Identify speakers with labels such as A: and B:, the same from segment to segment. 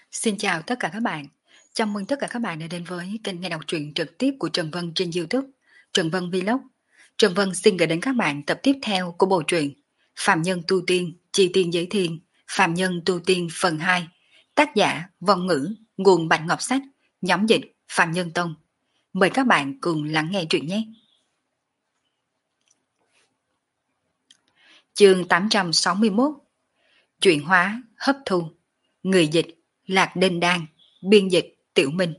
A: Xin chào tất cả các bạn. Chào mừng tất cả các bạn đã đến với kênh nghe đọc truyện trực tiếp của Trần Vân trên YouTube, Trần Vân Vlog. Trần Vân xin gửi đến các bạn tập tiếp theo của bộ truyện Phạm Nhân Tu Tiên, Chi Tiên Giới Thiên, Phạm Nhân Tu Tiên phần 2. Tác giả Vong Ngữ, nguồn Bạch Ngọc Sách, nhóm dịch Phạm Nhân Tông. Mời các bạn cùng lắng nghe truyện nhé. Chương 861. Chuyển hóa, hấp thu. Người dịch Lạc Đinh Đan, biên dịch Tiểu Minh.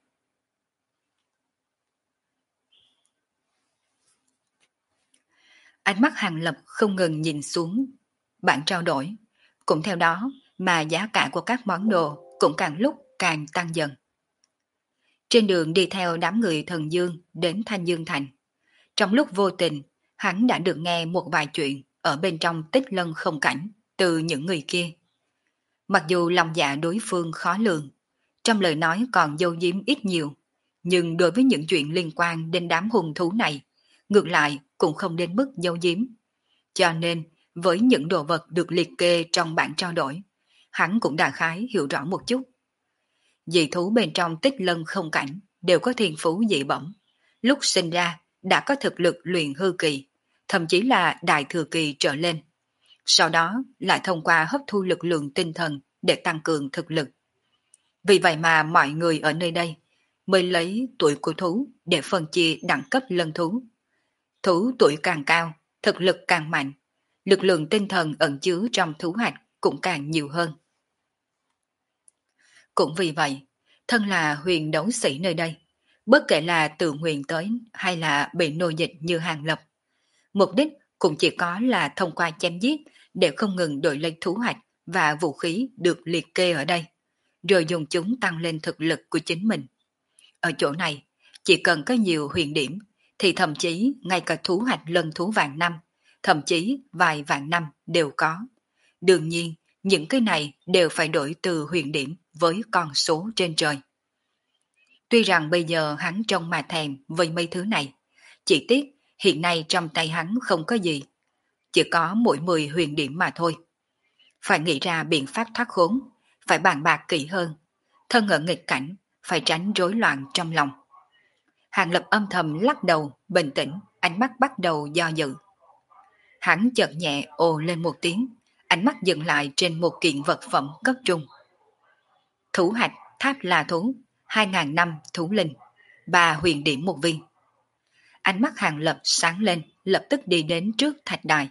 A: Ánh mắt Hàng Lập không ngừng nhìn xuống bảng trao đổi, cũng theo đó mà giá cả của các món đồ cũng càng lúc càng tăng dần. Trên đường đi theo đám người Thần Dương đến Thanh Dương Thành, trong lúc vô tình hắn đã được nghe một vài chuyện ở bên trong Tích Lân Không Cảnh từ những người kia. Mặc dù lòng dạ đối phương khó lường, trong lời nói còn giấu giếm ít nhiều, nhưng đối với những chuyện liên quan đến đám hung thú này, ngược lại cũng không đến mức giấu giếm. Cho nên, với những đồ vật được liệt kê trong bảng trao đổi, hắn cũng đại khái hiểu rõ một chút. Dị thú bên trong Tích Lân Không Cảnh đều có thiên phú dị bẩm, lúc sinh ra đã có thực lực luyện hư kỳ, thậm chí là đại thừa kỳ trở lên. Sau đó lại thông qua hấp thu lực lượng tinh thần để tăng cường thực lực. Vì vậy mà mọi người ở nơi đây mới lấy tuổi của thú để phân chia đẳng cấp lân thú. Thú tuổi càng cao, thực lực càng mạnh, lực lượng tinh thần ẩn chứa trong thú hạch cũng càng nhiều hơn. Cũng vì vậy, thân là huyền đấu sĩ nơi đây, bất kể là tự nguyện tới hay là bị nô dịch như Hàng Lập, mục đích cũng chỉ có là thông qua chém giết để không ngừng đổi lấy thú hạch và vũ khí được liệt kê ở đây, rồi dùng chúng tăng lên thực lực của chính mình. Ở chỗ này, chỉ cần có nhiều huyền điểm, thì thậm chí ngay cả thú hạch lân thú vạn năm, thậm chí vài vạn năm đều có. Đương nhiên, những cái này đều phải đổi từ huyền điểm với con số trên trời. Tuy rằng bây giờ hắn trông mà thèm với mấy thứ này, chỉ tiếc hiện nay trong tay hắn không có gì, chỉ có mỗi 10 huyền điểm mà thôi. Phải nghĩ ra biện pháp thoát khốn, phải bàn bạc kỹ hơn, thân ở nghịch cảnh, phải tránh rối loạn trong lòng. Hàng Lập âm thầm lắc đầu, bình tĩnh, ánh mắt bắt đầu do dự. Hắn chợt nhẹ ồ lên một tiếng, ánh mắt dừng lại trên một kiện vật phẩm cấp trung. Thú hạch tháp là thú, 2.000 năm thú linh, 3 huyền điểm một viên. Ánh mắt Hàng Lập sáng lên, lập tức đi đến trước thạch đài.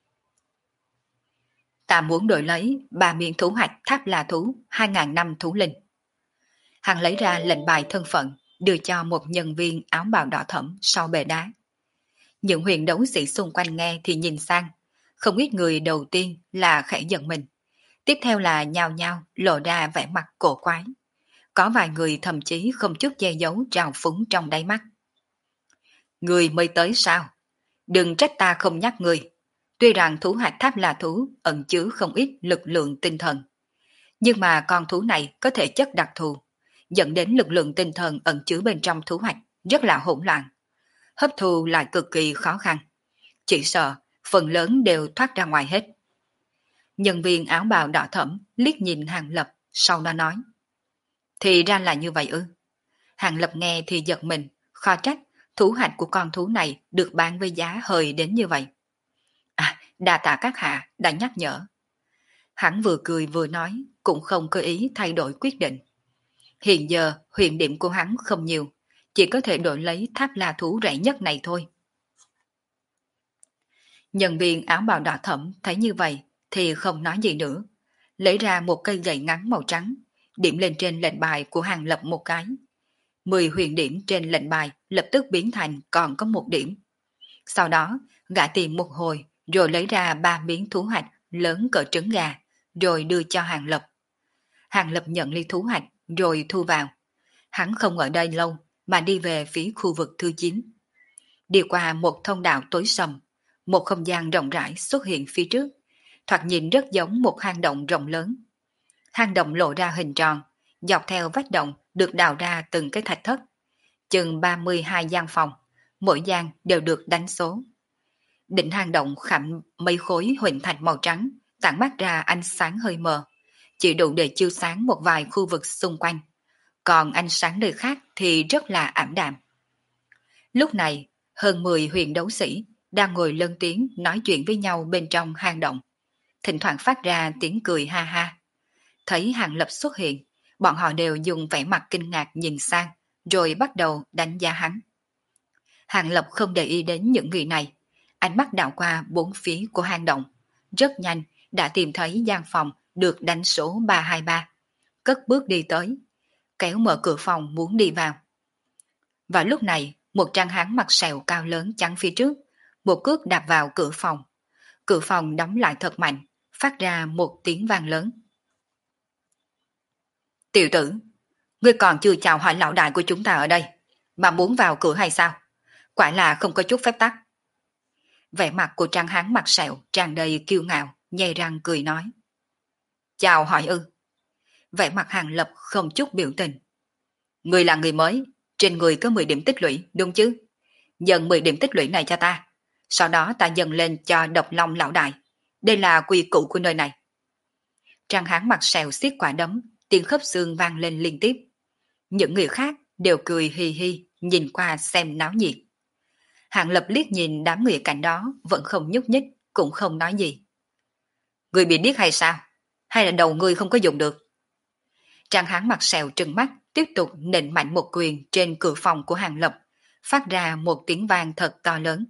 A: Ta muốn đổi lấy 3 miếng thú hạch tháp là thú, 2.000 năm thú linh. Hắn lấy ra lệnh bài thân phận, đưa cho một nhân viên áo bào đỏ thẫm sau bệ đá. Những huyền đấu sĩ xung quanh nghe thì nhìn sang, không ít người đầu tiên là khẽ giận mình, tiếp theo là nhao nhao lộ ra vẻ mặt cổ quái. Có vài người thậm chí không chút che giấu trào phúng trong đáy mắt. Người mới tới sao? Đừng trách ta không nhắc người. Tuy rằng thú hạch tháp là thú ẩn chứa không ít lực lượng tinh thần, nhưng mà con thú này có thể chất đặc thù, dẫn đến lực lượng tinh thần ẩn chứa bên trong thú hạch rất là hỗn loạn. Hấp thu lại cực kỳ khó khăn. Chỉ sợ phần lớn đều thoát ra ngoài hết. Nhân viên áo bào đỏ thẫm liếc nhìn Hàng Lập, sau đó nói. Thì ra là như vậy ư? Hàng Lập nghe thì giật mình, khó trách thú hạch của con thú này được bán với giá hời đến như vậy. À, đa tạ các hạ đã nhắc nhở. Hắn vừa cười vừa nói, cũng không có ý thay đổi quyết định. Hiện giờ huyền điểm của hắn không nhiều, chỉ có thể đổi lấy tháp la thú rẻ nhất này thôi. Nhân viên áo bào đỏ thẫm thấy như vậy thì không nói gì nữa, lấy ra một cây gậy ngắn màu trắng, điểm lên trên lệnh bài của Hàng Lập một cái. 10 huyền điểm trên lệnh bài lập tức biến thành còn có 1 điểm. Sau đó, gã tìm một hồi rồi lấy ra 3 miếng thú hạch lớn cỡ trứng gà, rồi đưa cho Hàng Lập. Hàng Lập nhận ly thú hạch rồi thu vào. Hắn không ở đây lâu mà đi về phía khu vực thứ 9. Đi qua một thông đạo tối sầm, một không gian rộng rãi xuất hiện phía trước, thoạt nhìn rất giống một hang động rộng lớn. Hang động lộ ra hình tròn, dọc theo vách động được đào ra từng cái thạch thất. Chừng 32 gian phòng, mỗi gian đều được đánh số. Đỉnh hang động khảm mấy khối huỳnh thạch màu trắng, tản mát ra ánh sáng hơi mờ, chỉ đủ để chiếu sáng một vài khu vực xung quanh, còn ánh sáng nơi khác thì rất là ảm đạm. Lúc này, hơn 10 huyền đấu sĩ đang ngồi lân tiếng nói chuyện với nhau bên trong hang động, thỉnh thoảng phát ra tiếng cười ha ha. Thấy Hàng Lập xuất hiện, bọn họ đều dùng vẻ mặt kinh ngạc nhìn sang, rồi bắt đầu đánh giá hắn. Hàng Lập không để ý đến những người này, ánh mắt đảo qua bốn phía của hang động, rất nhanh đã tìm thấy gian phòng được đánh số 323, cất bước đi tới, kéo mở cửa phòng muốn đi vào. Vào lúc này, một tráng hán mặt sẹo cao lớn chắn phía trước, một cước đạp vào cửa phòng đóng lại thật mạnh, phát ra một tiếng vang lớn. Tiểu tử, ngươi còn chưa chào hỏi lão đại của chúng ta ở đây, mà muốn vào cửa hay sao? Quả là không có chút phép tắc. Vẻ mặt của tráng hán mặt sẹo tràn đầy kiêu ngạo, nhai răng cười nói. Chào hỏi ư? Vẻ mặt Hàng Lập không chút biểu tình. Ngươi là người mới, trên người có 10 điểm tích lũy, đúng chứ? Dần 10 điểm tích lũy này cho ta, sau đó ta dần lên cho Độc Long lão đại. Đây là quy củ của nơi này. Tráng hán mặt sẹo xiết quả đấm, tiếng khớp xương vang lên liên tiếp. Những người khác đều cười hi hi, nhìn qua xem náo nhiệt. Hàng Lập liếc nhìn đám người cạnh đó, vẫn không nhúc nhích, cũng không nói gì. Người bị điếc hay sao? Hay là đầu người không có dùng được? Tráng hán mặt sẹo trừng mắt, tiếp tục nện mạnh một quyền trên cửa phòng của Hàng Lập, phát ra một tiếng vang thật to lớn.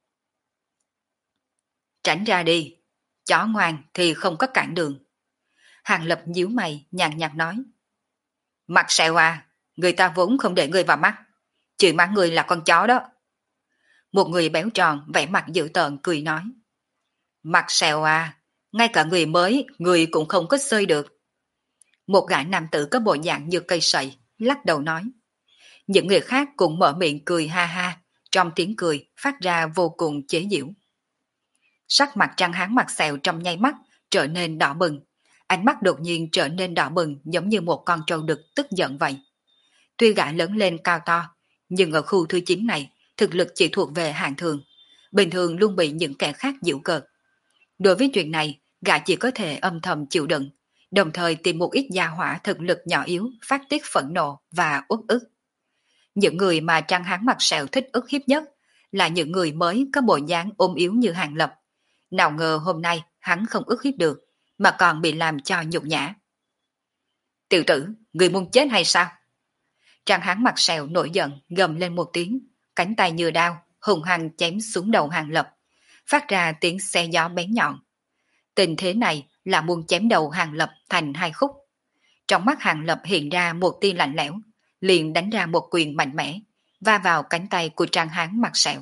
A: Tránh ra đi, chó ngoan thì không có cản đường. Hàng Lập nhíu mày, nhàn nhạt nói. Mặt sẹo à, người ta vốn không để người vào mắt, chửi mắng người là con chó đó. Một người béo tròn, vẻ mặt dữ tợn cười nói. Mặt sẹo à, ngay cả người mới, người cũng không có xơi được. Một gã nam tử có bộ dạng như cây sậy, lắc đầu nói. Những người khác cũng mở miệng cười ha ha, trong tiếng cười phát ra vô cùng chế giễu. Sắc mặt trắng hán mặt sẹo trong nháy mắt trở nên đỏ bừng, ánh mắt đột nhiên trở nên đỏ bừng giống như một con trâu đực tức giận vậy. Tuy gã lớn lên cao to, nhưng ở khu thứ 9 này, thực lực chỉ thuộc về hạng thường, bình thường luôn bị những kẻ khác giễu cợt. Đối với chuyện này, gã chỉ có thể âm thầm chịu đựng, đồng thời tìm một ít gia hỏa thực lực nhỏ yếu phát tiết phẫn nộ và uất ức. Những người mà trăng hán mặt sẹo thích ức hiếp nhất là những người mới có bộ dáng ôm yếu như Hàng Lập. Nào ngờ hôm nay hắn không ức hiếp được, mà còn bị làm cho nhục nhã. Tiểu tử, người muốn chết hay sao? Trăng hán mặt sẹo nổi giận, gầm lên một tiếng, cánh tay như đao, hùng hăng chém xuống đầu Hàng Lập, phát ra tiếng xe gió bén nhọn. Tình thế này là muốn chém đầu Hàng Lập thành hai khúc. Trong mắt Hàng Lập hiện ra một tia lạnh lẽo, liền đánh ra một quyền mạnh mẽ, va vào cánh tay của Trang hán mặt sẹo.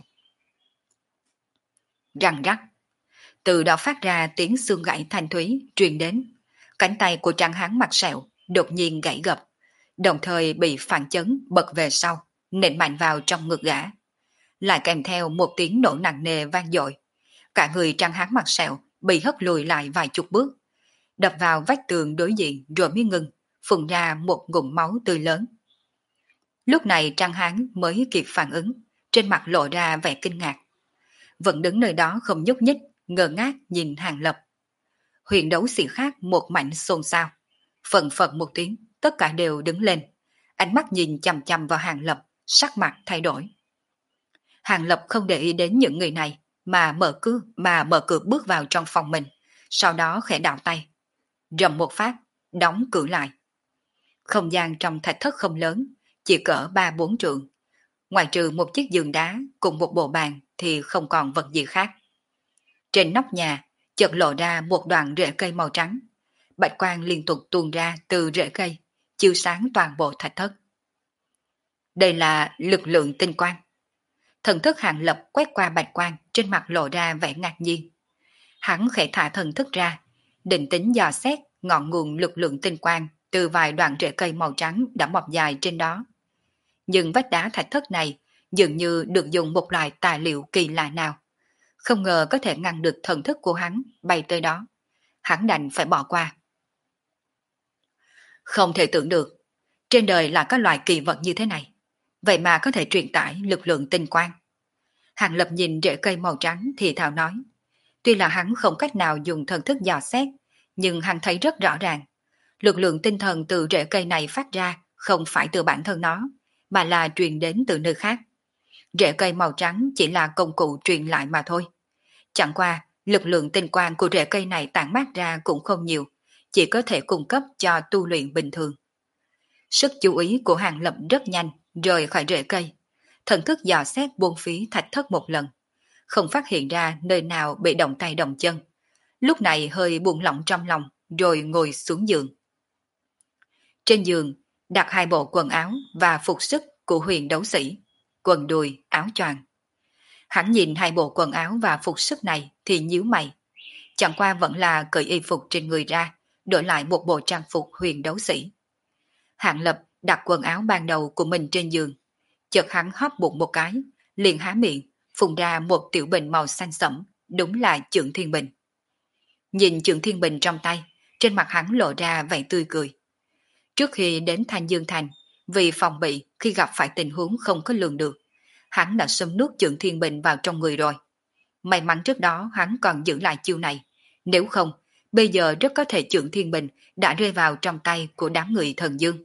A: Răng rắc, từ đó phát ra tiếng xương gãy thanh thúy truyền đến. Cánh tay của Trang hán mặt sẹo đột nhiên gãy gập, đồng thời bị phản chấn bật về sau, nện mạnh vào trong ngực gã. Lại kèm theo một tiếng nổ nặng nề vang dội. Cả người Trang hán mặt sẹo bị hất lùi lại vài chục bước, đập vào vách tường đối diện rồi mới ngừng, phun ra một ngụm máu tươi lớn. Lúc này Trang hán mới kịp phản ứng, trên mặt lộ ra vẻ kinh ngạc. Vẫn đứng nơi đó không nhúc nhích, ngơ ngác nhìn Hàng Lập. Huyền đấu sĩ khác một mảnh xôn xao. Phần phật một tiếng, tất cả đều đứng lên. Ánh mắt nhìn chằm chằm vào Hàng Lập, sắc mặt thay đổi. Hàng Lập không để ý đến những người này, mà mở cửa bước vào trong phòng mình, sau đó khẽ đảo tay. Rầm một phát, đóng cửa lại. Không gian trong thạch thất không lớn, chỉ cỡ 3-4 trượng. Ngoài trừ một chiếc giường đá cùng một bộ bàn thì không còn vật gì khác. Trên nóc nhà, chợt lộ ra một đoạn rễ cây màu trắng. Bạch quang liên tục tuôn ra từ rễ cây, chiếu sáng toàn bộ thạch thất. Đây là lực lượng tinh quang. Thần thức Hàng Lập quét qua bạch quang, trên mặt lộ ra vẻ ngạc nhiên. Hắn khẽ thả thần thức ra, định tính dò xét ngọn nguồn lực lượng tinh quang từ vài đoạn rễ cây màu trắng đã mọc dài trên đó. Nhưng vách đá thạch thất này dường như được dùng một loại tài liệu kỳ lạ nào. Không ngờ có thể ngăn được thần thức của hắn bay tới đó. Hắn đành phải bỏ qua. Không thể tưởng được, trên đời là có loại kỳ vật như thế này. Vậy mà có thể truyền tải lực lượng tinh quang. Hàng Lập nhìn rễ cây màu trắng thì thào nói. Tuy là hắn không cách nào dùng thần thức dò xét, nhưng hắn thấy rất rõ ràng. Lực lượng tinh thần từ rễ cây này phát ra không phải từ bản thân nó, mà là truyền đến từ nơi khác. Rễ cây màu trắng chỉ là công cụ truyền lại mà thôi. Chẳng qua, lực lượng tinh quang của rễ cây này tản mát ra cũng không nhiều, chỉ có thể cung cấp cho tu luyện bình thường. Sức chú ý của Hàng Lập rất nhanh, rời khỏi rễ cây. Thần thức dò xét buông phí thạch thất một lần, không phát hiện ra nơi nào bị động tay động chân. Lúc này hơi buông lỏng trong lòng, rồi ngồi xuống giường. Trên giường, đặt hai bộ quần áo và phục sức của huyền đấu sĩ, quần đùi, áo choàng. Hắn nhìn hai bộ quần áo và phục sức này thì nhíu mày. Chẳng qua vẫn là cởi y phục trên người ra, đổi lại một bộ trang phục huyền đấu sĩ. Hạng Lập đặt quần áo ban đầu của mình trên giường. Chợt hắn hóp bụng một cái, liền há miệng, phun ra một tiểu bình màu xanh sẫm, đúng là Chưởng Thiên Bình. Nhìn Chưởng Thiên Bình trong tay, trên mặt hắn lộ ra vẻ tươi cười. Trước khi đến Thanh Dương Thành, vì phòng bị khi gặp phải tình huống không có lường được, hắn đã xâm nuốt Chưởng Thiên Bình vào trong người rồi. May mắn trước đó hắn còn giữ lại chiêu này, nếu không, bây giờ rất có thể Chưởng Thiên Bình đã rơi vào trong tay của đám người Thần Dương.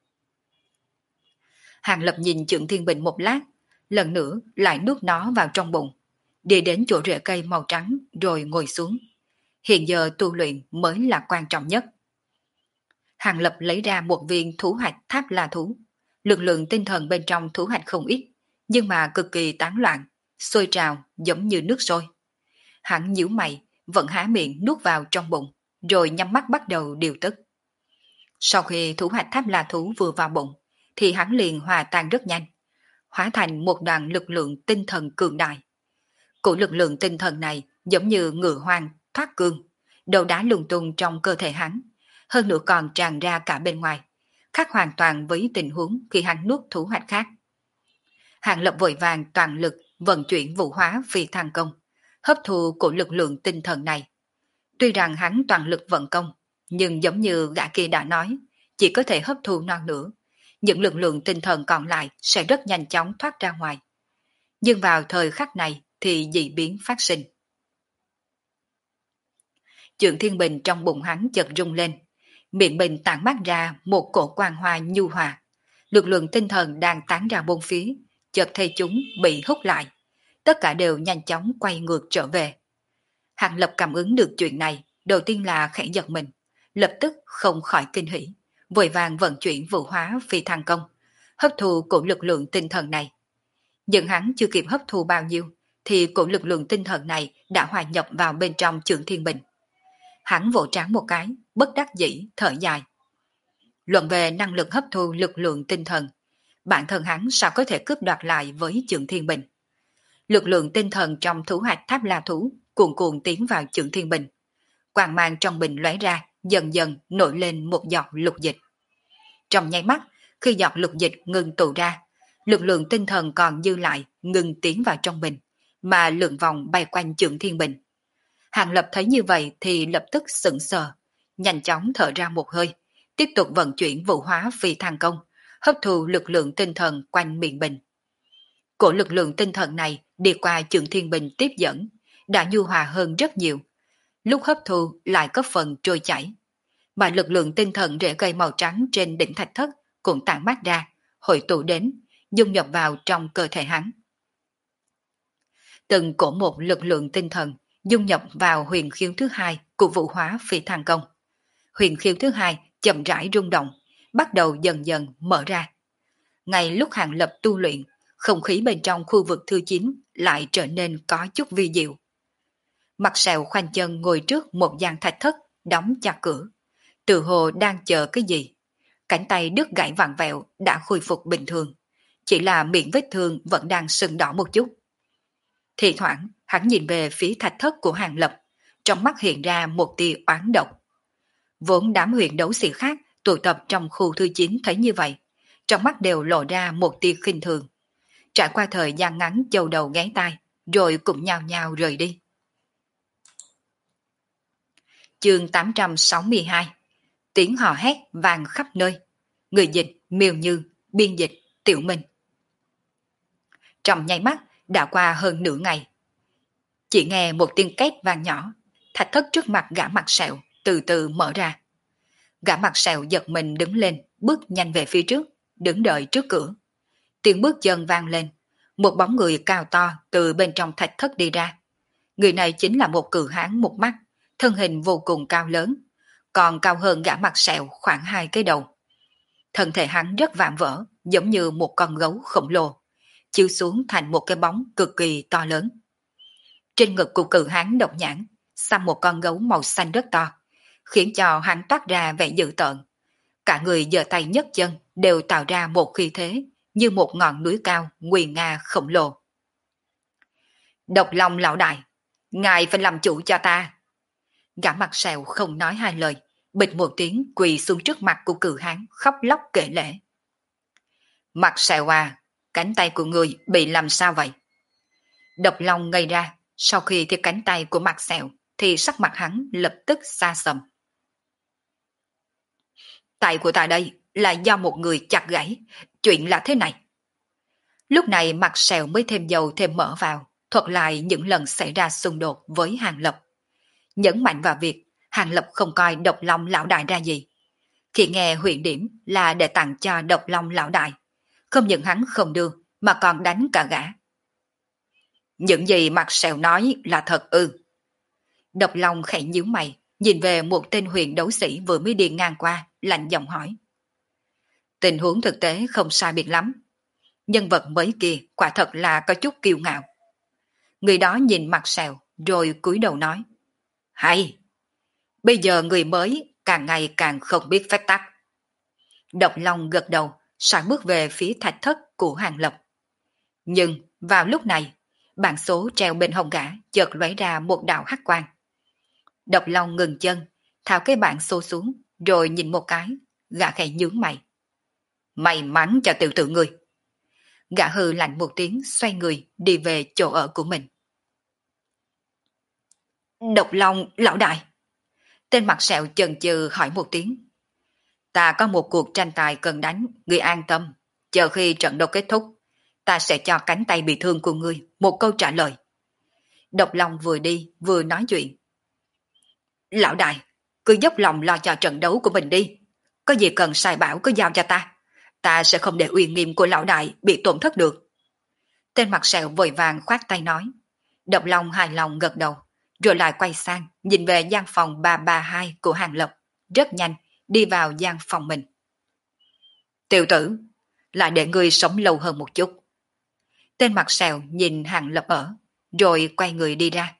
A: Hàng Lập nhìn Chưởng Thiên Bình một lát, lần nữa lại nuốt nó vào trong bụng, đi đến chỗ rễ cây màu trắng rồi ngồi xuống. Hiện giờ tu luyện mới là quan trọng nhất. Hàng Lập lấy ra một viên thú hạch tháp la thú. Lực lượng tinh thần bên trong thú hạch không ít, nhưng mà cực kỳ tán loạn, sôi trào giống như nước sôi. Hắn nhíu mày, vẫn há miệng nuốt vào trong bụng, rồi nhắm mắt bắt đầu điều tức. Sau khi thú hạch tháp la thú vừa vào bụng, thì hắn liền hòa tan rất nhanh, hóa thành một đoàn lực lượng tinh thần cường đại. Của lực lượng tinh thần này giống như ngựa hoang thoát cương, đầu đá lung tung trong cơ thể hắn, hơn nữa còn tràn ra cả bên ngoài, khác hoàn toàn với tình huống khi hắn nuốt thú hạch khác. Hàng Lập vội vàng toàn lực vận chuyển vũ hóa phi thăng công, hấp thu của lực lượng tinh thần này. Tuy rằng hắn toàn lực vận công, nhưng giống như gã kia đã nói, chỉ có thể hấp thu non nữa, những lực lượng tinh thần còn lại sẽ rất nhanh chóng thoát ra ngoài. Nhưng vào thời khắc này thì dị biến phát sinh. Chưởng Thiên Bình trong bụng hắn chợt rung lên, miệng bình tản mát ra một cổ quang hoa nhu hòa. Lực lượng tinh thần đang tán ra bốn phía, chợt thấy chúng bị hút lại. Tất cả đều nhanh chóng quay ngược trở về. Hàng Lập cảm ứng được chuyện này, đầu tiên là khẽ giật mình, lập tức không khỏi kinh hỉ, vội vàng vận chuyển vũ hóa phi thăng công, hấp thu cổ lực lượng tinh thần này. Nhưng hắn chưa kịp hấp thu bao nhiêu, thì cổ lực lượng tinh thần này đã hòa nhập vào bên trong Chưởng Thiên Bình. Hắn vỗ trán một cái, bất đắc dĩ, thở dài. Luận về năng lực hấp thu lực lượng tinh thần, bản thân hắn sao có thể cướp đoạt lại với Chưởng Thiên Bình. Lực lượng tinh thần trong thú hạch tháp la thú cuồn cuộn tiến vào Chưởng Thiên Bình. Quang mang trong bình lóe ra, dần dần nổi lên một giọt lục dịch. Trong nháy mắt, khi giọt lục dịch ngừng tụ ra, lực lượng tinh thần còn dư lại ngừng tiến vào trong bình, mà lượn vòng bay quanh Chưởng Thiên Bình. Hàng Lập thấy như vậy thì lập tức sững sờ, nhanh chóng thở ra một hơi, tiếp tục vận chuyển vũ hóa phi thăng công, hấp thu lực lượng tinh thần quanh miệng bình. Cổ lực lượng tinh thần này đi qua Chưởng Thiên Bình tiếp dẫn, đã nhu hòa hơn rất nhiều. Lúc hấp thu lại có phần trôi chảy, mà lực lượng tinh thần rễ cây màu trắng trên đỉnh thạch thất cũng tản mát ra, hội tụ đến, dung nhập vào trong cơ thể hắn. Từng cổ một lực lượng tinh thần dung nhập vào huyền khiếu thứ hai của vũ hóa phi thăng công. Huyền khiếu thứ hai chậm rãi rung động, bắt đầu dần dần mở ra. Ngay lúc Hàng Lập tu luyện, không khí bên trong khu vực thứ 9 lại trở nên có chút vi diệu. Mặt sẹo khoanh chân ngồi trước một gian thạch thất, đóng chặt cửa. Tự hồ đang chờ cái gì. Cánh tay đứt gãy vặn vẹo đã khôi phục bình thường. Chỉ là miệng vết thương vẫn đang sưng đỏ một chút. Thì thoảng, hắn nhìn về phía thạch thất của Hàng Lập, trong mắt hiện ra một tia oán độc. Vốn đám huyền đấu sĩ khác tụ tập trong khu thứ 9 thấy như vậy, trong mắt đều lộ ra một tia khinh thường. Trải qua thời gian ngắn châu đầu ghé tai, rồi cũng nhao nhao rời đi. Chương 862. Tiếng hò hét vang khắp nơi. Người dịch Miêu Như, biên dịch Tiểu Minh. Trong nháy mắt đã qua hơn nửa ngày. Chỉ nghe một tiếng két vang nhỏ, thạch thất trước mặt gã mặt sẹo từ từ mở ra. Gã mặt sẹo giật mình đứng lên, bước nhanh về phía trước, đứng đợi trước cửa. Tiếng bước chân vang lên, một bóng người cao to từ bên trong thạch thất đi ra. Người này chính là một cự hán một mắt, thân hình vô cùng cao lớn, còn cao hơn gã mặt sẹo khoảng 2 cái đầu. Thân thể hắn rất vạm vỡ, giống như một con gấu khổng lồ, chiếu xuống thành một cái bóng cực kỳ to lớn. Trên ngực của cự hán độc nhãn, xăm một con gấu màu xanh rất to, khiến cho hắn toát ra vẻ dữ tợn. Cả người giơ tay nhấc chân đều tạo ra một khí thế như một ngọn núi cao nguy nga khổng lồ. Độc Long lão đại, ngài phải làm chủ cho ta. Gã mặt sẹo không nói hai lời, bịch một tiếng quỳ xuống trước mặt của cự hán khóc lóc kể lể. Mặt sẹo à, cánh tay của người bị làm sao vậy? Độc Long ngây ra, sau khi thấy cánh tay của mặt sẹo thì sắc mặt hắn lập tức xa sầm. Tay của ta đây là do một người chặt gãy, chuyện là thế này. Lúc này mặt sẹo mới thêm dầu thêm mỡ vào, thuật lại những lần xảy ra xung đột với Hàng Lập. Nhấn mạnh vào việc Hàng Lập không coi Độc Long lão đại ra gì. Khi nghe huyện điểm là để tặng cho Độc Long lão đại, không những hắn không đưa mà còn đánh cả gã. Những gì mặt sẹo nói là thật ư? Độc Long khẽ nhíu mày, nhìn về một tên huyền đấu sĩ vừa mới đi ngang qua, lạnh giọng hỏi. Tình huống thực tế không sai biệt lắm. Nhân vật mới kia quả thật là có chút kiêu ngạo. Người đó nhìn mặt sẹo rồi cúi đầu nói. Hay! Bây giờ người mới càng ngày càng không biết phép tắc. Độc Long gật đầu, sải bước về phía thạch thất của Hàng Lập. Nhưng vào lúc này, bảng số treo bên hông gã chợt lóe ra một đạo hắc quang. Độc Long ngừng chân, tháo cái bảng số xuống, rồi nhìn một cái, gã khẽ nhướng mày. May mắn cho tiểu tử người. Gã hừ lạnh một tiếng, xoay người đi về chỗ ở của mình. Độc Long lão đại. Tên mặt sẹo chần chừ hỏi một tiếng. Ta có một cuộc tranh tài cần đánh, ngươi an tâm. Chờ khi trận đấu kết thúc, ta sẽ cho cánh tay bị thương của ngươi một câu trả lời. Độc Long vừa đi vừa nói chuyện. Lão đại, cứ dốc lòng lo cho trận đấu của mình đi. Có gì cần sai bảo cứ giao cho ta. Ta sẽ không để uy nghiêm của lão đại bị tổn thất được. Tên mặt sẹo vội vàng khoát tay nói. Độc Long hài lòng gật đầu, rồi lại quay sang nhìn về gian phòng 332 của Hàng Lập, rất nhanh đi vào gian phòng mình. Tiểu tử, lại để ngươi sống lâu hơn một chút. Tên mặt sẹo nhìn Hàng Lập ở, rồi quay người đi ra.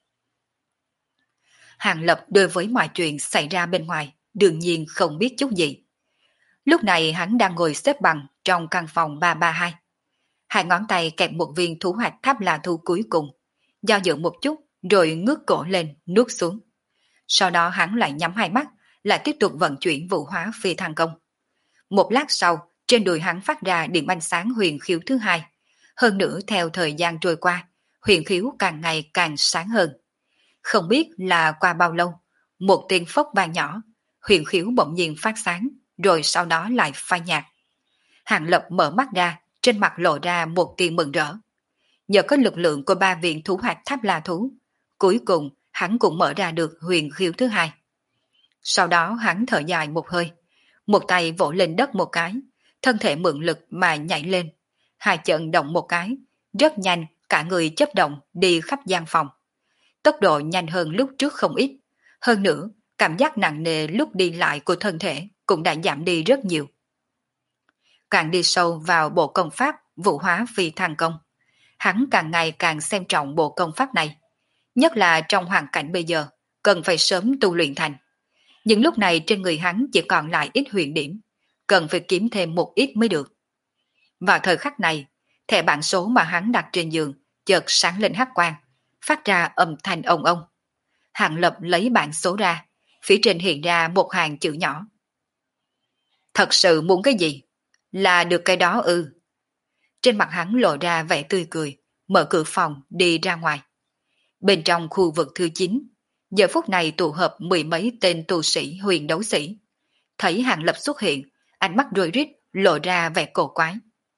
A: Hàng Lập đối với mọi chuyện xảy ra bên ngoài đương nhiên không biết chút gì. Lúc này hắn đang ngồi xếp bằng trong căn phòng 332. Hai ngón tay kẹp một viên thú hoạch tháp là thu cuối cùng, do dự một chút rồi ngước cổ lên nuốt xuống. Sau đó hắn lại nhắm hai mắt, lại tiếp tục vận chuyển vũ hóa phi thăng công. Một lát sau, trên đùi hắn phát ra điểm ánh sáng huyền khiếu thứ hai. Hơn nữa theo thời gian trôi qua, huyền khiếu càng ngày càng sáng hơn. Không biết là qua bao lâu, một tiếng phốc vang nhỏ, huyền khiếu bỗng nhiên phát sáng, rồi sau đó lại phai nhạt. Hàng Lập mở mắt ra, trên mặt lộ ra một tia mừng rỡ. Nhờ có lực lượng của 3 viện thú hoạch tháp la thú, cuối cùng hắn cũng mở ra được huyền khiếu thứ hai. Sau đó hắn thở dài một hơi, một tay vỗ lên đất một cái, thân thể mượn lực mà nhảy lên, hai chân động một cái, rất nhanh cả người chớp động đi khắp gian phòng. Tốc độ nhanh hơn lúc trước không ít, hơn nữa cảm giác nặng nề lúc đi lại của thân thể cũng đã giảm đi rất nhiều. Càng đi sâu vào bộ công pháp vũ hóa phi thăng công, hắn càng ngày càng xem trọng bộ công pháp này, nhất là trong hoàn cảnh bây giờ, cần phải sớm tu luyện thành. Nhưng lúc này trên người hắn chỉ còn lại ít huyền điểm, cần phải kiếm thêm một ít mới được. Vào thời khắc này, thẻ bản số mà hắn đặt trên giường chợt sáng lên hắc quang, phát ra âm thanh ông ông. Hàng Lập lấy bản số ra, phía trên hiện ra một hàng chữ nhỏ. Thật sự muốn cái gì? Là được cái đó ư? Trên mặt hắn lộ ra vẻ tươi cười, mở cửa phòng đi ra ngoài. Bên trong khu vực thứ 9, giờ phút này tụ hợp mười mấy tên tu sĩ huyền đấu sĩ. Thấy Hàng Lập xuất hiện, ánh mắt rối rít lộ ra vẻ cổ quái.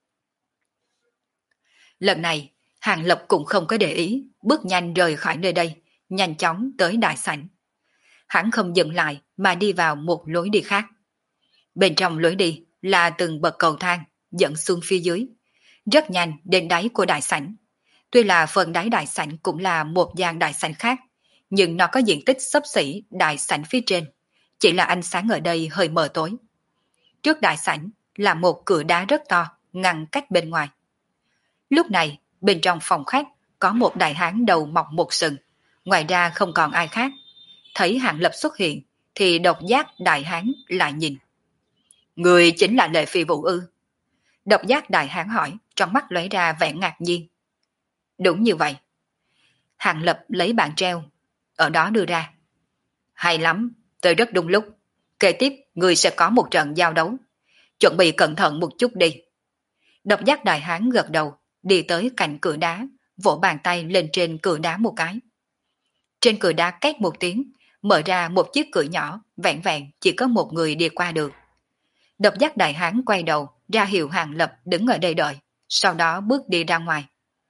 A: Lần này, Hàng Lập cũng không có để ý, bước nhanh rời khỏi nơi đây, nhanh chóng tới đại sảnh. hắn không dừng lại mà đi vào một lối đi khác. Bên trong lối đi là từng bậc cầu thang dẫn xuống phía dưới, rất nhanh đến đáy của đại sảnh. Tuy là phần đáy đại sảnh cũng là một gian đại sảnh khác, nhưng nó có diện tích xấp xỉ đại sảnh phía trên, chỉ là ánh sáng ở đây hơi mờ tối. Trước đại sảnh là một cửa đá rất to ngăn cách bên ngoài. Lúc này, bên trong phòng khách có một đại hán đầu mọc một sừng, ngoài ra không còn ai khác. Thấy Hàng Lập xuất hiện, thì độc giác đại hán lại nhìn. Người chính là Lệ Phi Vũ ư? Độc giác đại hán hỏi, trong mắt lóe ra vẻ ngạc nhiên. Đúng như vậy. Hàng Lập lấy bàn treo, ở đó đưa ra. Hay lắm, tôi rất đúng lúc. Kế tiếp, người sẽ có một trận giao đấu. Chuẩn bị cẩn thận một chút đi. Độc giác đại hán gật đầu, đi tới cạnh cửa đá, vỗ bàn tay lên trên cửa đá một cái. Trên cửa đá két một tiếng, mở ra một chiếc cửa nhỏ, vẹn vẹn chỉ có một người đi qua được. Độc giác đại hán quay đầu, ra hiệu Hàng Lập đứng ở đây đợi, sau đó bước đi ra ngoài.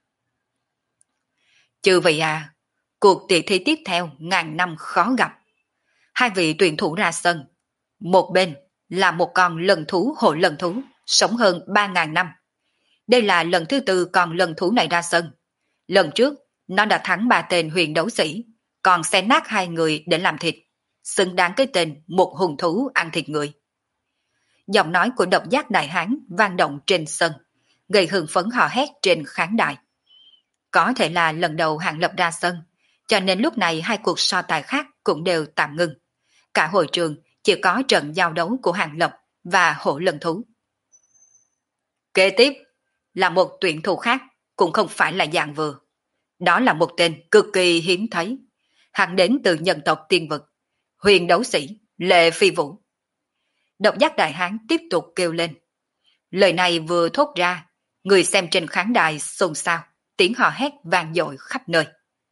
A: Chư vị à, cuộc tỷ thí tiếp theo ngàn năm khó gặp. Hai vị tuyển thủ ra sân. Một bên là một con lân thú hộ lân thú, sống hơn 3.000 năm. Đây là lần thứ tư con lân thú này ra sân. Lần trước, nó đã thắng 3 tên huyền đấu sĩ, còn xé nát 2 người để làm thịt, xứng đáng cái tên một hùng thú ăn thịt người. Giọng nói của độc giác đại hán vang động trên sân, gây hưng phấn hò hét trên khán đài. Có thể là lần đầu Hàng Lập ra sân, cho nên lúc này hai cuộc so tài khác cũng đều tạm ngưng. Cả hội trường chỉ có trận giao đấu của Hàng Lập và hổ lân thú. Kế tiếp là một tuyển thủ khác, cũng không phải là dạng vừa. Đó là một tên cực kỳ hiếm thấy. Hắn đến từ nhân tộc tiên vực, huyền đấu sĩ Lệ Phi Vũ. Độc giác đại hán tiếp tục kêu lên. Lời này vừa thốt ra, người xem trên khán đài xôn xao, tiếng hò hét vang dội khắp nơi.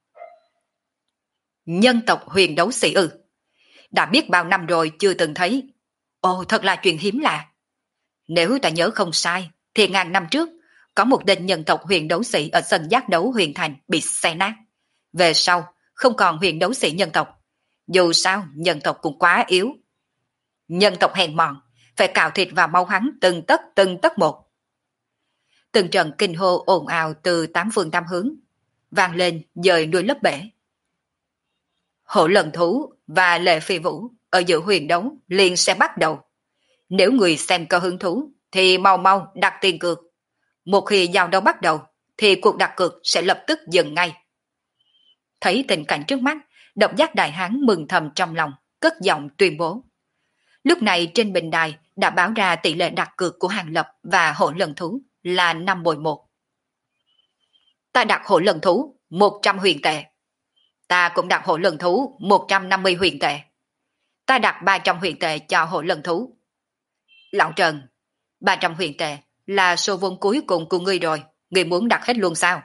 A: Nhân tộc huyền đấu sĩ ư? Đã biết bao năm rồi chưa từng thấy. Ồ, thật là chuyện hiếm lạ. Nếu ta nhớ không sai, thì ngàn năm trước, có một tên nhân tộc huyền đấu sĩ ở sân giác đấu huyền thành bị xé nát. Về sau, không còn huyền đấu sĩ nhân tộc. Dù sao, nhân tộc cũng quá yếu. Nhân tộc hèn mọn, phải cào thịt vào máu hắn từng tấc một. Từng trận kinh hô ồn ào từ 8 phương 8 hướng, vang lên dời đuôi lấp bể. Hổ lân thú và Lệ Phi Vũ ở giữa huyền đấu liền sẽ bắt đầu. Nếu người xem có hứng thú, thì mau mau đặt tiền cược. Một khi giao đấu bắt đầu, thì cuộc đặt cược sẽ lập tức dừng ngay. Thấy tình cảnh trước mắt, độc giác đại hán mừng thầm trong lòng, cất giọng tuyên bố. Lúc này trên bình đài đã báo ra tỷ lệ đặt cược của Hàng Lập và hổ lân thú là 5-1. Ta đặt hổ lân thú 100 huyền tệ. Ta cũng đặt hổ lân thú 150 huyền tệ. Ta đặt 300 huyền tệ cho hổ lân thú. Lão Trần, 300 huyền tệ là số vốn cuối cùng của ngươi rồi, ngươi muốn đặt hết luôn sao?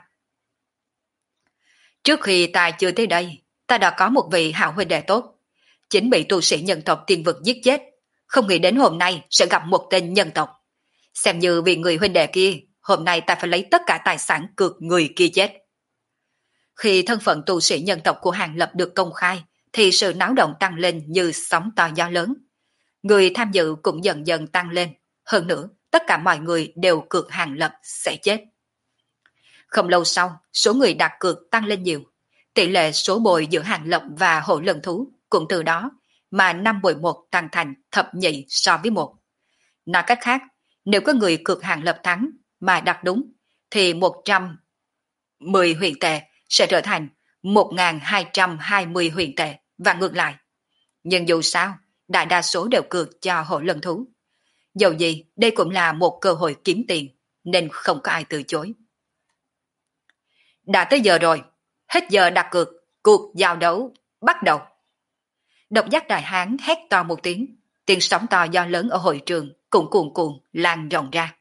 A: Trước khi ta chưa tới đây, ta đã có một vị hảo huynh đệ tốt, chính bị tu sĩ nhân tộc tiên vực giết chết, không nghĩ đến hôm nay sẽ gặp một tên nhân tộc. Xem như vì người huynh đệ kia, hôm nay ta phải lấy tất cả tài sản cược người kia chết. Khi thân phận tu sĩ nhân tộc của Hàng Lập được công khai, thì sự náo động tăng lên như sóng to gió lớn. Người tham dự cũng dần dần tăng lên. Hơn nữa, tất cả mọi người đều cược Hàng Lập sẽ chết. Không lâu sau, số người đặt cược tăng lên nhiều. Tỷ lệ số bồi giữa Hàng Lập và hổ lân thú cũng từ đó mà 5-1 tăng thành thập nhị so với 1. Nói cách khác, nếu có người cược Hàng Lập thắng mà đặt đúng, thì 110 huyền tệ sẽ trở thành 1.220 huyền tệ và ngược lại. Nhưng dù sao, đại đa số đều cược cho hổ lân thú. Dầu gì, đây cũng là một cơ hội kiếm tiền, nên không có ai từ chối. Đã tới giờ rồi, hết giờ đặt cược, cuộc giao đấu bắt đầu. Độc giác đại hán hét to một tiếng sóng to gió lớn ở hội trường cũng cuồn cuộn lan rộng ra.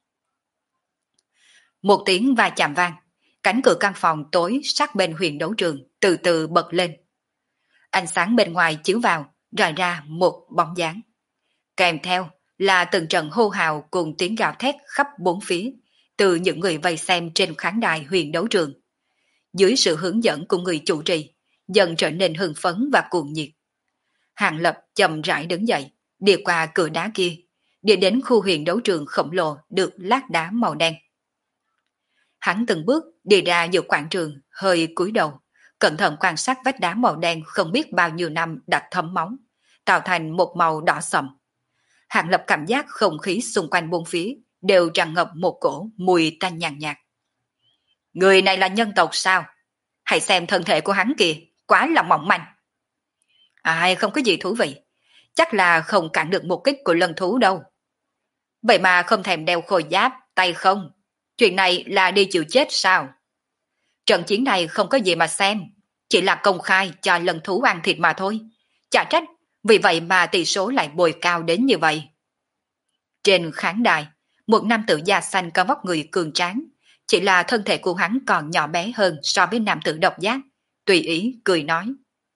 A: Một tiếng va chạm vang, cánh cửa căn phòng tối sát bên huyền đấu trường từ từ bật lên. Ánh sáng bên ngoài chiếu vào, rọi ra một bóng dáng. Kèm theo là từng trận hô hào cùng tiếng gào thét khắp bốn phía, từ những người vây xem trên khán đài huyền đấu trường. Dưới sự hướng dẫn của người chủ trì, dần trở nên hưng phấn và cuồng nhiệt. Hàng Lập chậm rãi đứng dậy, đi qua cửa đá kia, đi đến khu huyền đấu trường khổng lồ được lát đá màu đen. Hắn từng bước đi ra giữa quảng trường, hơi cúi đầu, cẩn thận quan sát vách đá màu đen không biết bao nhiêu năm đã thấm máu, tạo thành một màu đỏ sậm. Hàng Lập cảm giác không khí xung quanh bốn phía đều tràn ngập một cổ mùi tanh nhàn nhạt. Người này là nhân tộc sao? Hãy xem thân thể của hắn kìa, quá là mỏng manh. Ai không có gì thú vị, chắc là không cản được một kích của lân thú đâu. Vậy mà không thèm đeo khôi giáp, tay không. Chuyện này là đi chịu chết sao? Trận chiến này không có gì mà xem, chỉ là công khai cho lân thú ăn thịt mà thôi. Chả trách, vì vậy mà tỷ số lại bồi cao đến như vậy. Trên khán đài, một nam tử da xanh có vóc người cường tráng, chỉ là thân thể của hắn còn nhỏ bé hơn so với nam tử độc giác, tùy ý cười nói.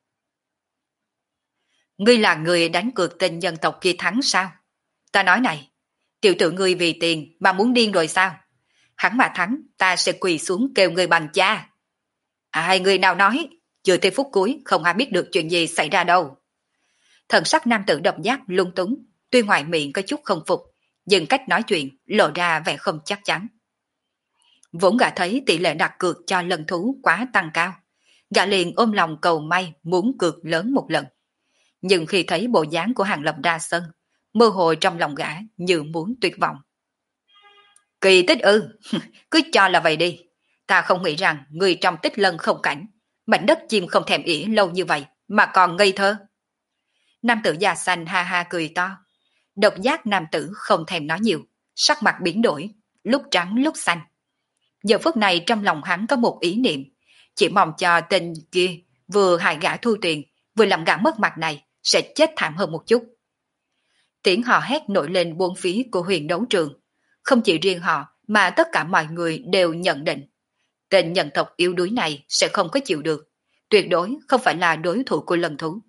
A: Ngươi là người đánh cược tên nhân tộc kia thắng sao? Ta nói này, tiểu tử ngươi vì tiền mà muốn điên rồi sao? Hắn mà thắng, ta sẽ quỳ xuống kêu ngươi bằng cha. Ai người nào nói, chưa tới phút cuối không ai biết được chuyện gì xảy ra đâu. Thần sắc nam tử độc giác lung túng, tuy ngoài miệng có chút không phục, nhưng cách nói chuyện lộ ra vẻ không chắc chắn. Vốn gã thấy tỷ lệ đặt cược cho lần thú quá tăng cao, gã liền ôm lòng cầu may muốn cược lớn một lần. Nhưng khi thấy bộ dáng của Hàng Lập ra sân, mơ hồ trong lòng gã như muốn tuyệt vọng. Kỳ tích ư, cứ cho là vậy đi. Ta không nghĩ rằng người trong tích lân không cảnh, mảnh đất chim không thèm ỉa lâu như vậy mà còn ngây thơ. Nam tử già xanh ha ha cười to. Độc giác nam tử không thèm nói nhiều, sắc mặt biến đổi, lúc trắng lúc xanh. Giờ phút này trong lòng hắn có một ý niệm, chỉ mong cho tên kia vừa hại gã thu tiền, vừa làm gã mất mặt này sẽ chết thảm hơn một chút. Tiếng hò hét nổi lên buôn phía của huyền đấu trường. Không chỉ riêng họ mà tất cả mọi người đều nhận định tên nhân tộc yếu đuối này sẽ không có chịu được, tuyệt đối không phải là đối thủ của lần thú.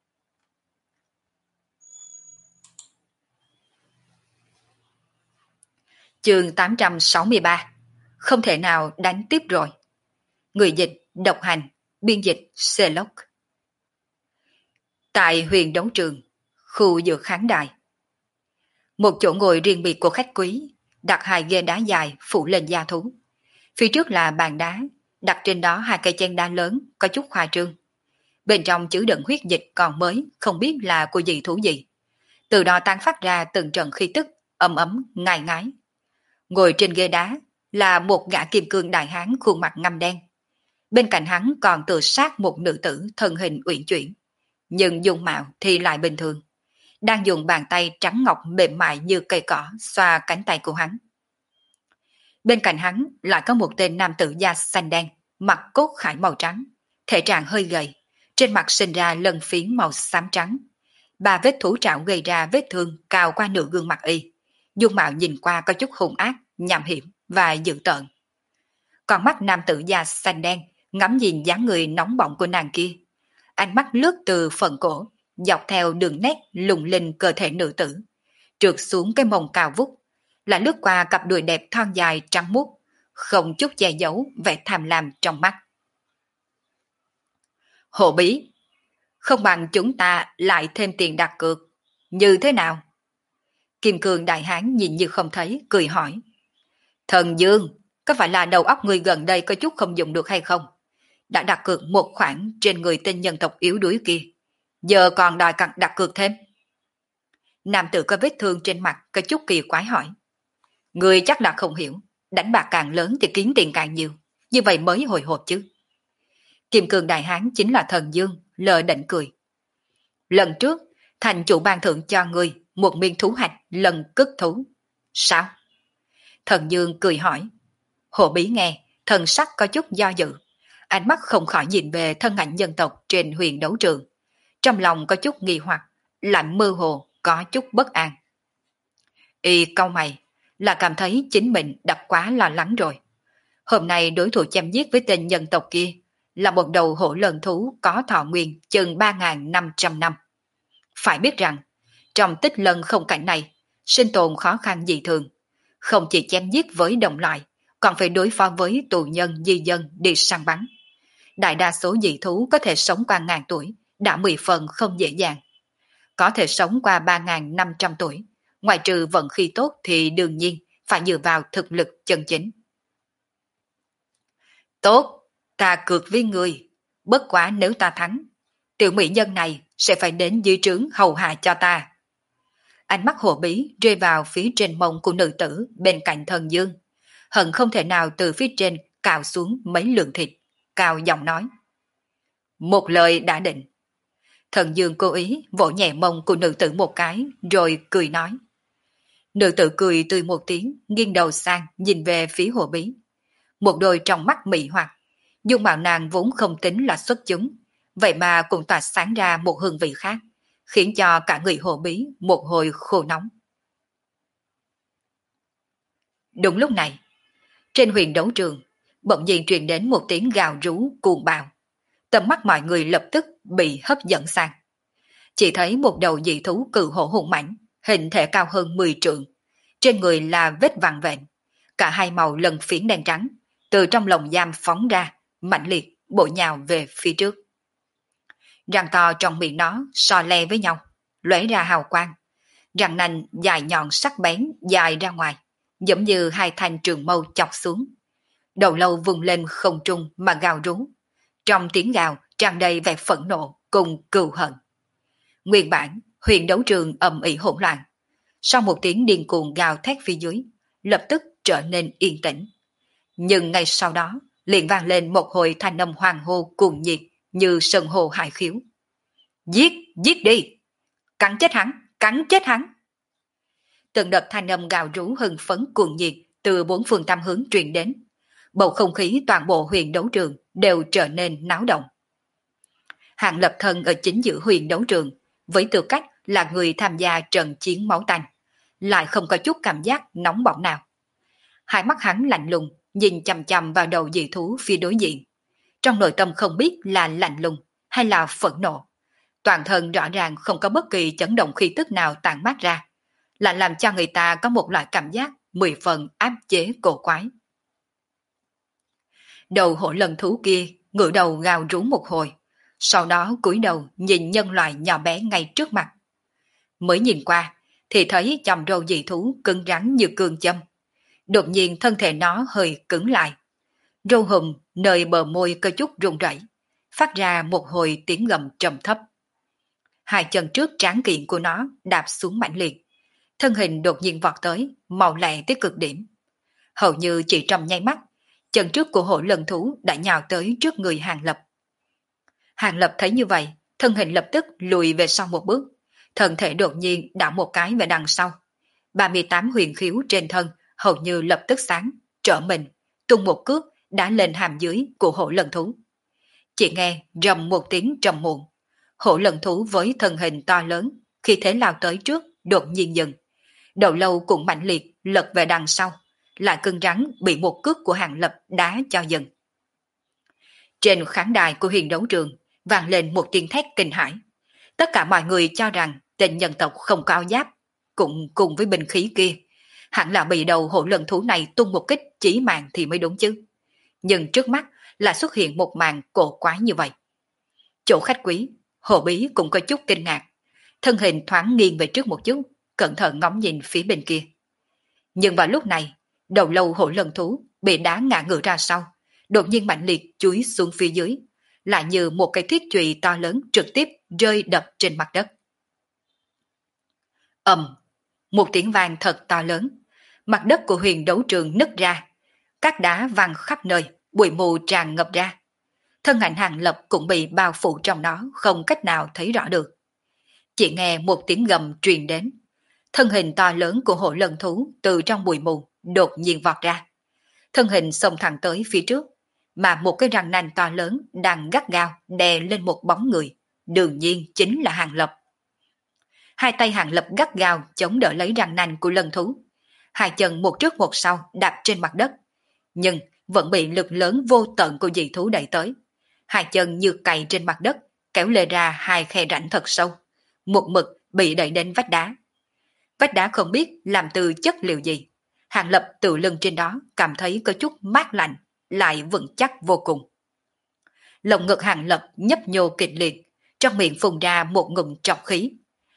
A: Chương 863. Không thể nào đánh tiếp rồi. Người dịch, độc hành, biên dịch, Sherlock. Tại huyền đấu trường, khu giữa khán đài. Một chỗ ngồi riêng biệt của khách quý, đặt hai ghế đá dài phủ lên da thú. Phía trước là bàn đá, đặt trên đó hai cây chén đá lớn có chút khoa trương. Bên trong chứa đựng huyết dịch còn mới, không biết là của dị thú gì. Từ đó tan phát ra từng trận khí tức, ấm ấm, ngai ngái. Ngồi trên ghế đá là một gã kim cương đại hán khuôn mặt ngăm đen. Bên cạnh hắn còn tự sát một nữ tử thân hình uyển chuyển, nhưng dung mạo thì lại bình thường. Đang dùng bàn tay trắng ngọc mềm mại như cây cỏ xoa cánh tay của hắn. Bên cạnh hắn lại có một tên nam tử da xanh đen, mặt cốt khải màu trắng, thể trạng hơi gầy, trên mặt sinh ra lân phiến màu xám trắng. Ba vết thủ trạo gây ra vết thương cao qua nửa gương mặt y. Dung mạo nhìn qua có chút hung ác, nham hiểm và dữ tợn. Còn mắt nam tử da xanh đen ngắm nhìn dáng người nóng bỏng của nàng kia. Ánh mắt lướt từ phần cổ, dọc theo đường nét lùng linh cơ thể nữ tử, trượt xuống cái mông cao vút, lại lướt qua cặp đùi đẹp thon dài trắng muốt, không chút che giấu vẻ tham lam trong mắt. Hồ bí, không bằng chúng ta lại thêm tiền đặt cược, như thế nào? Kim cương đại hán nhìn như không thấy, cười hỏi. Thần Dương, có phải là đầu óc người gần đây có chút không dùng được hay không? Đã đặt cược một khoản trên người tên nhân tộc yếu đuối kia, giờ còn đòi đặt cược thêm. Nam tử có vết thương trên mặt có chút kỳ quái hỏi. Người chắc là không hiểu, đánh bạc càng lớn thì kiếm tiền càng nhiều, như vậy mới hồi hộp chứ. Kim cương đại hán chính là Thần Dương, lờ đễnh cười. Lần trước, thành chủ ban thưởng cho người một miếng thú hạch lần cất thú. Sao? Thần Dương cười hỏi. Hồ bí nghe, thần sắc có chút do dự. Ánh mắt không khỏi nhìn về thân ảnh nhân tộc trên huyền đấu trường. Trong lòng có chút nghi hoặc, lạnh mơ hồ, có chút bất an. Y cau mày, là cảm thấy chính mình đã quá lo lắng rồi. Hôm nay đối thủ chém giết với tên nhân tộc kia là một đầu hổ lợn thú có thọ nguyên chừng 3.500 năm. Phải biết rằng, trong tích lân không cảnh này, sinh tồn khó khăn dị thường. Không chỉ chém giết với đồng loại, còn phải đối phó với tù nhân di dân đi săn bắn. Đại đa số dị thú có thể sống qua ngàn tuổi, đã 10 phần không dễ dàng. có thể sống qua 3.500 tuổi, ngoài trừ vận khí tốt thì đương nhiên phải dựa vào thực lực chân chính. Tốt, ta cược với người, bất quá nếu ta thắng, tiểu mỹ nhân này sẽ phải đến dưới trướng hầu hạ cho ta. Ánh mắt hồ bí rơi vào phía trên mông của nữ tử bên cạnh thần dương, hận không thể nào từ phía trên cào xuống mấy lượng thịt, cao giọng nói. Một lời đã định. Thần dương cố ý vỗ nhẹ mông của nữ tử một cái, rồi cười nói. Nữ tử cười tươi một tiếng, nghiêng đầu sang nhìn về phía hồ bí. Một đôi trong mắt mị hoặc, dung mạo nàng vốn không tính là xuất chúng, vậy mà cũng tỏa sáng ra một hương vị khác, khiến cho cả người hồ bí một hồi khô nóng. Đúng lúc này, trên huyền đấu trường, bỗng nhiên truyền đến một tiếng gào rú cuồng bạo. Tầm mắt mọi người lập tức bị hấp dẫn sang. Chỉ thấy một đầu dị thú cự hổ hùng mãnh, hình thể cao hơn 10 trượng. Trên người là vết vàng vện, cả hai màu lần phiến đen trắng, từ trong lồng giam phóng ra, mạnh liệt bổ nhào về phía trước. Răng to trong miệng nó so le với nhau, lóe ra hào quang. Răng nanh dài nhọn sắc bén dài ra ngoài, giống như hai thanh trường mâu chọc xuống. Đầu lâu vùng lên không trung mà gào rú. Trong tiếng gào tràn đầy vẻ phẫn nộ cùng cừu hận. Nguyên bản, huyền đấu trường ầm ĩ hỗn loạn. Sau một tiếng điên cuồng gào thét phía dưới, lập tức trở nên yên tĩnh. Nhưng ngay sau đó, liền vang lên một hồi thanh âm hoàng hô cuồng nhiệt như sân hồ hải khiếu. Giết, giết đi! Cắn chết hắn, cắn chết hắn! Từng đợt thanh âm gào rú hưng phấn cuồng nhiệt từ bốn phương tám hướng truyền đến. Bầu không khí toàn bộ huyền đấu trường đều trở nên náo động. Hạng Lập Thân ở chính giữa huyền đấu trường, với tư cách là người tham gia trận chiến máu tanh, lại không có chút cảm giác nóng bỏng nào. Hai mắt hắn lạnh lùng, nhìn chằm chằm vào đầu dị thú phía đối diện. Trong nội tâm không biết là lạnh lùng hay là phẫn nộ. Toàn thân rõ ràng không có bất kỳ chấn động khí tức nào tản mát ra, lại làm cho người ta có một loại cảm giác 10 phần áp chế cổ quái. Đầu hổ lần thú kia ngửa đầu gào rú một hồi, sau đó cúi đầu nhìn nhân loại nhỏ bé ngay trước mặt. Mới nhìn qua thì thấy chòm râu dị thú cứng rắn như cương châm. Đột nhiên thân thể nó hơi cứng lại. Râu hùm nơi bờ môi có chút run rẩy, phát ra một hồi tiếng gầm trầm thấp. Hai chân trước tráng kiện của nó đạp xuống mãnh liệt. Thân hình đột nhiên vọt tới, màu lẹ tới cực điểm. Hầu như chỉ trong nháy mắt, chân trước của hổ lần thú đã nhào tới trước người Hàng Lập. Hàng Lập thấy như vậy, thân hình lập tức lùi về sau một bước, thân thể đột nhiên đảo một cái về đằng sau. 38 huyền khiếu trên thân hầu như lập tức sáng, trở mình, tung một cước đã lên hàm dưới của hổ lần thú. Chỉ nghe rầm một tiếng trầm muộn, hổ lần thú với thân hình to lớn, khi thế lao tới trước đột nhiên dừng. Đầu lâu cũng mạnh liệt lật về đằng sau, lại cứng rắn bị một cước của Hàng Lập đá cho dừng. Trên khán đài của huyền đấu trường vang lên một tiếng thét kinh hãi. Tất cả mọi người cho rằng tên nhân tộc không có áo giáp, cũng cùng với binh khí kia, hẳn là bị đầu hổ lần thú này tung một kích chí mạng thì mới đúng chứ. Nhưng trước mắt là xuất hiện một màn cổ quái như vậy. Chỗ khách quý, Hồ Bí cũng có chút kinh ngạc, thân hình thoáng nghiêng về trước một chút, cẩn thận ngóng nhìn phía bên kia. Nhưng vào lúc này, đầu lâu hổ lần thú bị đá ngã ngửa ra sau, đột nhiên mạnh liệt chúi xuống phía dưới, lại như một cây thiết chùy to lớn trực tiếp rơi đập trên mặt đất. Ầm, một tiếng vang thật to lớn, mặt đất của huyền đấu trường nứt ra, các đá văng khắp nơi, bụi mù tràn ngập ra. Thân ảnh Hàng Lập cũng bị bao phủ trong nó, không cách nào thấy rõ được. Chỉ nghe một tiếng gầm truyền đến, thân hình to lớn của hổ lần thú từ trong bụi mù đột nhiên vọt ra. Thân hình xông thẳng tới phía trước, mà một cái răng nanh to lớn đang gắt gao đè lên một bóng người, đương nhiên chính là Hàng Lập. Hai tay Hàng Lập gắt gao chống đỡ lấy răng nanh của lần thú, hai chân một trước một sau đạp trên mặt đất, nhưng vẫn bị lực lớn vô tận của dị thú đẩy tới. Hai chân như cày trên mặt đất, kéo lê ra hai khe rãnh thật sâu, một mực bị đẩy đến vách đá. Vách đá không biết làm từ chất liệu gì, Hàng Lập tự lưng trên đó cảm thấy có chút mát lạnh, lại vững chắc vô cùng. Lồng ngực Hàng Lập nhấp nhô kịch liệt, trong miệng phun ra một ngụm trọc khí.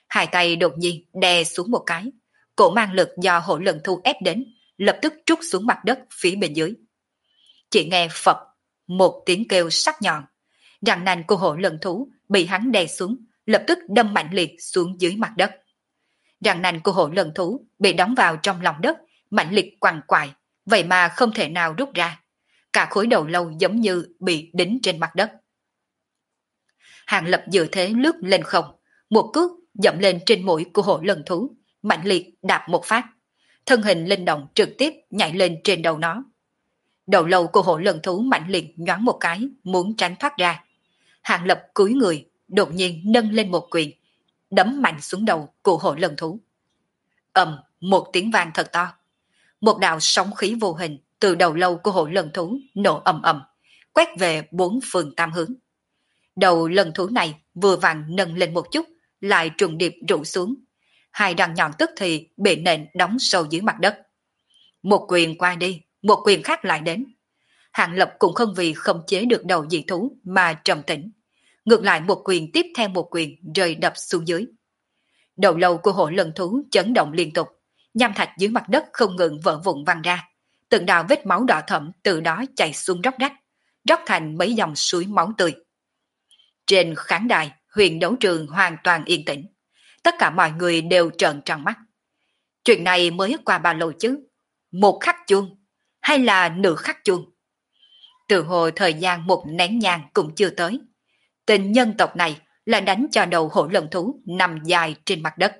A: Hai tay đột nhiên đè xuống một cái, cổ mang lực do hổ lần thú ép đến, lập tức trút xuống mặt đất phía bên dưới. Chỉ nghe phập, một tiếng kêu sắc nhọn, răng nanh của hổ lần thú bị hắn đè xuống, lập tức đâm mạnh liệt xuống dưới mặt đất. Răng nanh của hổ lần thú bị đóng vào trong lòng đất, mạnh liệt quằn quại, vậy mà không thể nào rút ra. Cả khối đầu lâu giống như bị đính trên mặt đất. Hàng Lập dự thế lướt lên không, một cước dậm lên trên mũi của hổ lần thú, mạnh liệt đạp một phát. Thân hình linh động trực tiếp nhảy lên trên đầu nó. Đầu lâu của hổ lần thú mạnh liệt nhoáng một cái, muốn tránh thoát ra. Hàng Lập cúi người, đột nhiên nâng lên một quyền, đấm mạnh xuống đầu của hổ lần thú. Ầm, một tiếng vang thật to. Một đạo sóng khí vô hình từ đầu lâu của hổ lần thú nổ ầm ầm, quét về bốn phương tám hướng. Đầu lần thú này vừa vặn nâng lên một chút, lại trùng điệp rủ xuống. Hai răng nhọn tức thì bị nện đóng sâu dưới mặt đất. Một quyền qua đi, một quyền khác lại đến. Hàng Lập cũng không vì không chế được đầu dị thú mà trầm tĩnh. Ngược lại một quyền tiếp theo một quyền rơi đập xuống dưới. Đầu lâu của hổ lần thú chấn động liên tục, nham thạch dưới mặt đất không ngừng vỡ vụn văng ra. Từng đạo vết máu đỏ thẫm từ đó chảy xuống róc rách, róc thành mấy dòng suối máu tươi. Trên khán đài, huyền đấu trường hoàn toàn yên tĩnh. Tất cả mọi người đều trợn tròn mắt. Chuyện này mới qua bao lâu chứ? Một khắc chuông? Hay là nửa khắc chuông? Từ hồi thời gian một nén nhang cũng chưa tới. Tên nhân tộc này lại đánh cho đầu hổ lần thú nằm dài trên mặt đất.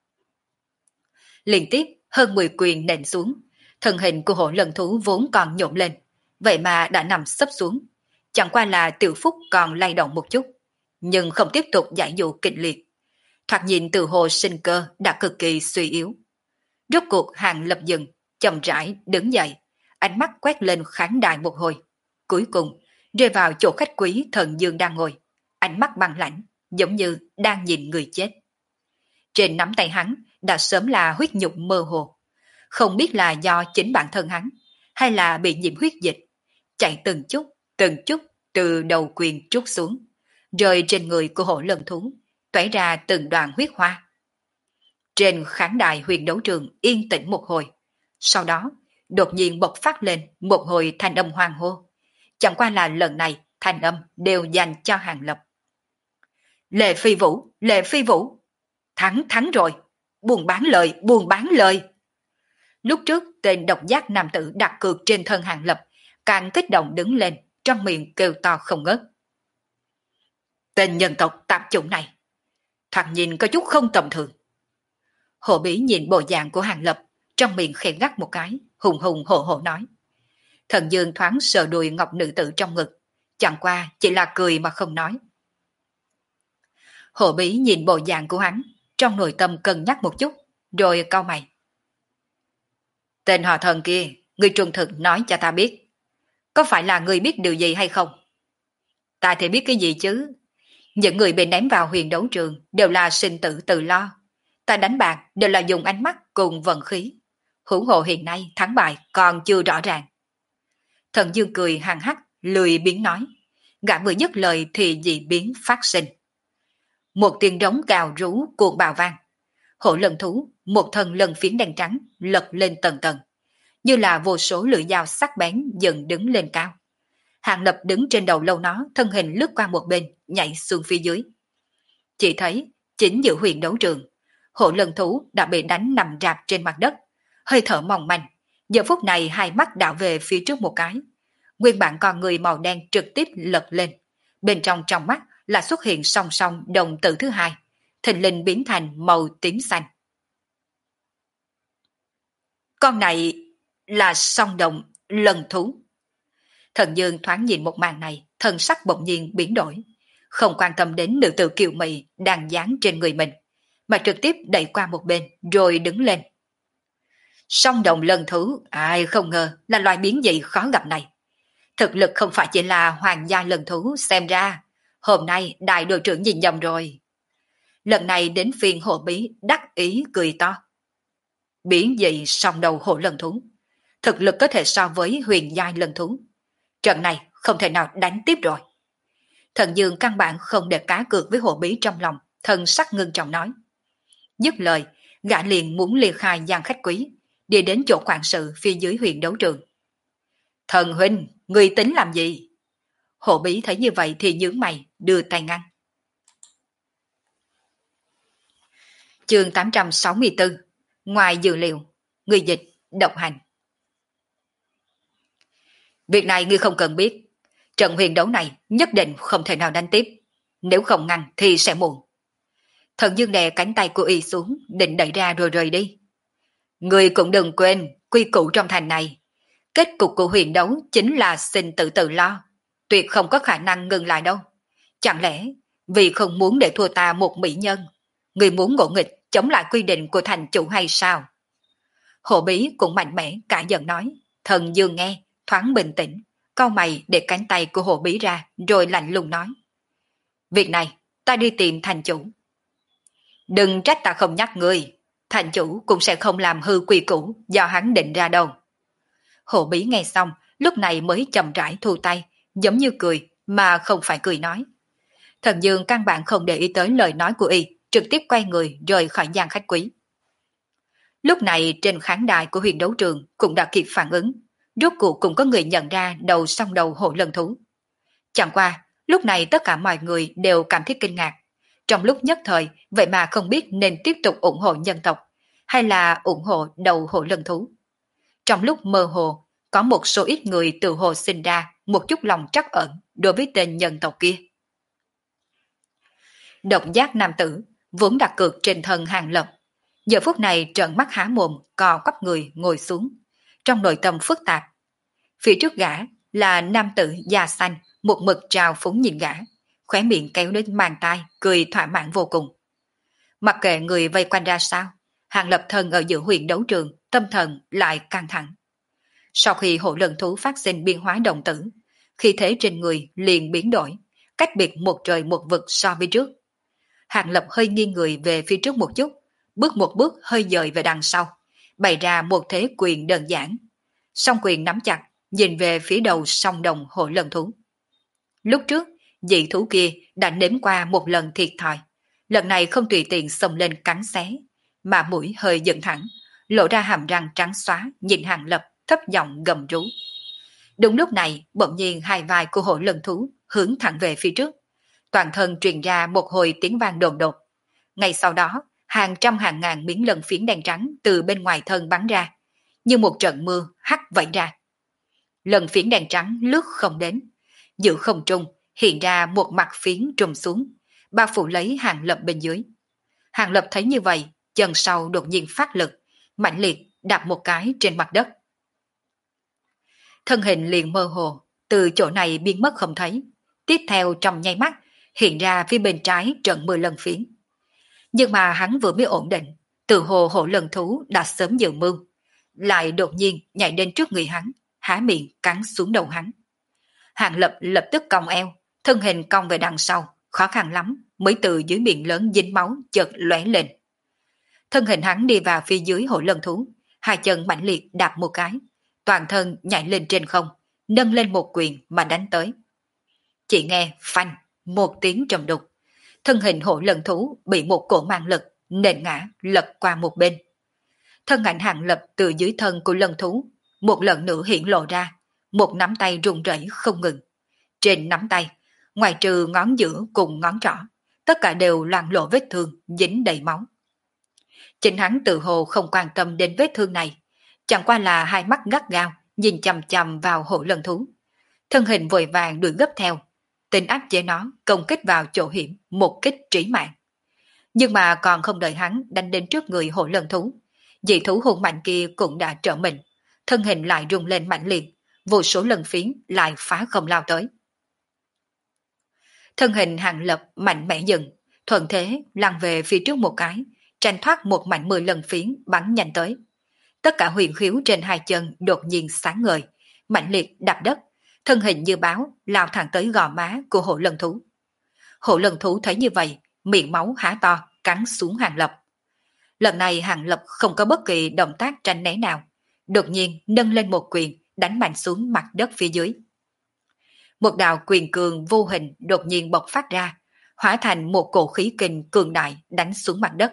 A: Liên tiếp hơn 10 quyền nện xuống, thân hình của hổ lần thú vốn còn nhộn lên, vậy mà đã nằm sấp xuống. Chẳng qua là Tiểu Phúc còn lay động một chút, nhưng không tiếp tục giải dụ kịch liệt. Thoạt nhìn từ hồ sinh cơ đã cực kỳ suy yếu. Rốt cuộc Hàng Lập dừng, chậm rãi đứng dậy, ánh mắt quét lên khán đài một hồi. Cuối cùng rơi vào chỗ khách quý Thần Dương đang ngồi, ánh mắt băng lãnh, giống như đang nhìn người chết. Trên nắm tay hắn đã sớm là huyết nhục mơ hồ, không biết là do chính bản thân hắn hay là bị nhiễm huyết dịch, chạy từng chút từ đầu quyền trút xuống, rơi trên người của hổ lần thú, toảy ra từng đoàn huyết hoa. Trên khán đài huyền đấu trường yên tĩnh một hồi, sau đó đột nhiên bộc phát lên một hồi thanh âm hoang hô. Chẳng qua là lần này thanh âm đều dành cho Hàng Lập. Lệ Phi Vũ, Lệ Phi Vũ, thắng rồi, buồn bán lời. Lúc trước tên độc giác nam tử đặt cược trên thân Hàng Lập càng kích động đứng lên, trong miệng kêu to không ngớt. Tên nhân tộc tạp chủng này, thoạt nhìn có chút không tầm thường. Hồ Bí nhìn bộ dạng của Hàng Lập, trong miệng khẽ gắt một cái, hùng hùng hổ hổ nói. Thần Dương thoáng sờ đùi ngọc nữ tử trong ngực, chẳng qua chỉ là cười mà không nói. Hồ Bí nhìn bộ dạng của hắn, trong nội tâm cân nhắc một chút, rồi cau mày. Tên họ Thần kia, người trung thực nói cho ta biết. Có phải là người biết điều gì hay không? Ta thì biết cái gì chứ? Những người bị ném vào huyền đấu trường đều là sinh tử tự lo. Ta đánh bạc đều là dùng ánh mắt cùng vận khí. Huống hồ hiện nay thắng bại còn chưa rõ ràng. Thần Dương cười hằng hắc, lười biếng nói. Gã vừa dứt lời thì dị biến phát sinh. Một tiếng rống gào rú cuồng bạo vang. Hổ lần thú, một thân lân phiến đen trắng, lật lên tầng tầng. Như là vô số lưỡi dao sắc bén dần đứng lên cao. Hàng Lập đứng trên đầu lâu nó, thân hình lướt qua một bên, nhảy xuống phía dưới. Chỉ thấy, chính giữa huyền đấu trường, hổ lần thú đã bị đánh nằm rạp trên mặt đất, hơi thở mỏng manh. Giờ phút này hai mắt đảo về phía trước một cái. Nguyên bản con người màu đen trực tiếp lật lên. Bên trong mắt là xuất hiện song song đồng tử thứ hai, thình lình biến thành màu tím xanh. Con này là song đồng lần thú. Thần Dương thoáng nhìn một màn này, thân sắc bỗng nhiên biến đổi, không quan tâm đến nữ tử kiều mị đang dán trên người mình, mà trực tiếp đẩy qua một bên rồi đứng lên. Song đồng lần thú, ai không ngờ là loài biến dị khó gặp này. Thực lực không phải chỉ là hoàng gia lần thú, xem ra hôm nay đại đội trưởng nhìn nhầm rồi. Lần này đến phiên Hồ Bí đắc ý cười to. Biến dị song đầu hổ lần thú, thực lực có thể so với huyền giai lần thú. Trận này không thể nào đánh tiếp rồi. Thần Dương căn bản không để cá cược với Hồ Bí trong lòng, thần sắc ngưng trọng nói. Dứt lời, gã liền muốn ly khai gian khách quý, đi đến chỗ quản sự phía dưới huyền đấu trường. Thần huynh, người tính làm gì? Hộ bí thấy như vậy thì nhướng mày, đưa tay ngăn. Chương 864. Ngoài dự liệu, người dịch, độc hành. Việc này ngươi không cần biết. Trận huyền đấu này nhất định không thể nào đánh tiếp. Nếu không ngăn thì sẽ muộn. Thần Dương đè cánh tay của y xuống, định đẩy ra rồi rời đi. Ngươi cũng đừng quên quy củ trong thành này. Kết cục của huyền đấu chính là sinh tử tự lo. Tuyệt không có khả năng ngừng lại đâu. Chẳng lẽ vì không muốn để thua ta một mỹ nhân, ngươi muốn ngỗ nghịch chống lại quy định của thành chủ hay sao? Hộ bí cũng mạnh mẽ cả giận nói. Thần Dương nghe, thoáng bình tĩnh, cau mày để cánh tay của hộ bí ra, rồi lạnh lùng nói. Việc này, ta đi tìm thành chủ. Đừng trách ta không nhắc ngươi, thành chủ cũng sẽ không làm hư quy củ do hắn định ra đâu. Hộ bí nghe xong, lúc này mới chậm rãi thu tay, giống như cười mà không phải cười nói. Thần Dương căn bản không để ý tới lời nói của y, trực tiếp quay người rời khỏi gian khách quý. Lúc này trên khán đài của huyền đấu trường cũng đã kịp phản ứng, rốt cuộc cũng có người nhận ra đầu song đầu hộ lân thú. Chẳng qua, lúc này tất cả mọi người đều cảm thấy kinh ngạc. Trong lúc nhất thời, vậy mà không biết nên tiếp tục ủng hộ nhân tộc, hay là ủng hộ đầu hộ lân thú. Trong lúc mơ hồ, có một số ít người từ hồ sinh ra một chút lòng trắc ẩn đối với tên nhân tộc kia. Độc giác nam tử, vốn đặt cược trên thân Hàng Lập, giờ phút này trợn mắt há mồm, co quắp người ngồi xuống, trong nội tâm phức tạp. Phía trước gã là nam tử da xanh, một mực trào phúng nhìn gã, khóe miệng kéo đến mang tai, cười thỏa mãn vô cùng. Mặc kệ người vây quanh ra sao, Hàng Lập thân ở giữa huyền đấu trường, tâm thần lại căng thẳng. Sau khi hộ lần thú phát sinh biến hóa đồng tử, khí thế trên người liền biến đổi, cách biệt một trời một vực so với trước. Hàng Lập hơi nghiêng người về phía trước một chút, bước một bước hơi dời về đằng sau, bày ra một thế quyền đơn giản. Song quyền nắm chặt, nhìn về phía đầu song đồng hộ lần thú. Lúc trước, dị thú kia đã nếm qua một lần thiệt thòi, lần này không tùy tiện xông lên cắn xé, mà mũi hơi dựng thẳng, lộ ra hàm răng trắng xóa, nhìn Hàng Lập thấp giọng gầm rú. Đúng lúc này, bỗng nhiên hai vai của hộ lần thú hướng thẳng về phía trước, toàn thân truyền ra một hồi tiếng vang đồn đột. Ngay sau đó, hàng trăm hàng ngàn miếng lân phiến đen trắng từ bên ngoài thân bắn ra, như một trận mưa hắt vẩy ra. Lân phiến đen trắng lướt không đến, giữa không trung hiện ra một mặt phiến trùm xuống, bao phủ lấy Hàng Lập bên dưới. Hàng Lập thấy như vậy, chân sau đột nhiên phát lực, mạnh liệt đạp một cái trên mặt đất. Thân hình liền mơ hồ, từ chỗ này biến mất không thấy. Tiếp theo trong nháy mắt, hiện ra phía bên trái trận 10 lần phiến. Nhưng mà hắn vừa mới ổn định, từ hồ hộ lần thú đã sớm dự mưu, lại đột nhiên nhảy đến trước người hắn, há miệng cắn xuống đầu hắn. Hàng Lập lập tức cong eo, thân hình cong về đằng sau, khó khăn lắm mới từ dưới miệng lớn dính máu chợt lóe lên. Thân hình hắn đi vào phía dưới hộ lần thú, hai chân mạnh liệt đạp một cái, toàn thân nhảy lên trên không, nâng lên một quyền mà đánh tới. Chỉ nghe phanh một tiếng trầm đục, thân hình hộ lần thú bị một cổ mang lực nện ngã lật qua một bên. Thân ảnh Hàng Lập từ dưới thân của lần thú một lần nữa hiện lộ ra, một nắm tay run rẩy không ngừng. Trên nắm tay, ngoài trừ ngón giữa cùng ngón trỏ, tất cả đều loang lộ vết thương dính đầy máu. Chính hắn tự hồ không quan tâm đến vết thương này, chẳng qua là hai mắt gắt gao nhìn chằm chằm vào hộ lần thú. Thân hình vội vàng đuổi gấp theo, tính áp chế nó công kích vào chỗ hiểm, một kích trí mạng. Nhưng mà còn không đợi hắn đánh đến trước người hộ lần thú, dị thú hùng mạnh kia cũng đã trở mình, thân hình lại rung lên mạnh liệt, vô số lần phiến lại phá không lao tới. Thân hình Hàng Lập mạnh mẽ dừng, thuận thế lăn về phía trước một cái, tranh thoát một mảnh 10 lần phiến bắn nhanh tới. Tất cả huyền khiếu trên hai chân đột nhiên sáng ngời, mạnh liệt đạp đất, thân hình như báo lao thẳng tới gò má của hộ lần thú. Hộ lần thú thấy như vậy, miệng máu há to, cắn xuống Hàng Lập. Lần này Hàng Lập không có bất kỳ động tác tránh né nào, đột nhiên nâng lên một quyền, đánh mạnh xuống mặt đất phía dưới. Một đạo quyền cường vô hình đột nhiên bộc phát ra, hóa thành một cổ khí kình cường đại đánh xuống mặt đất,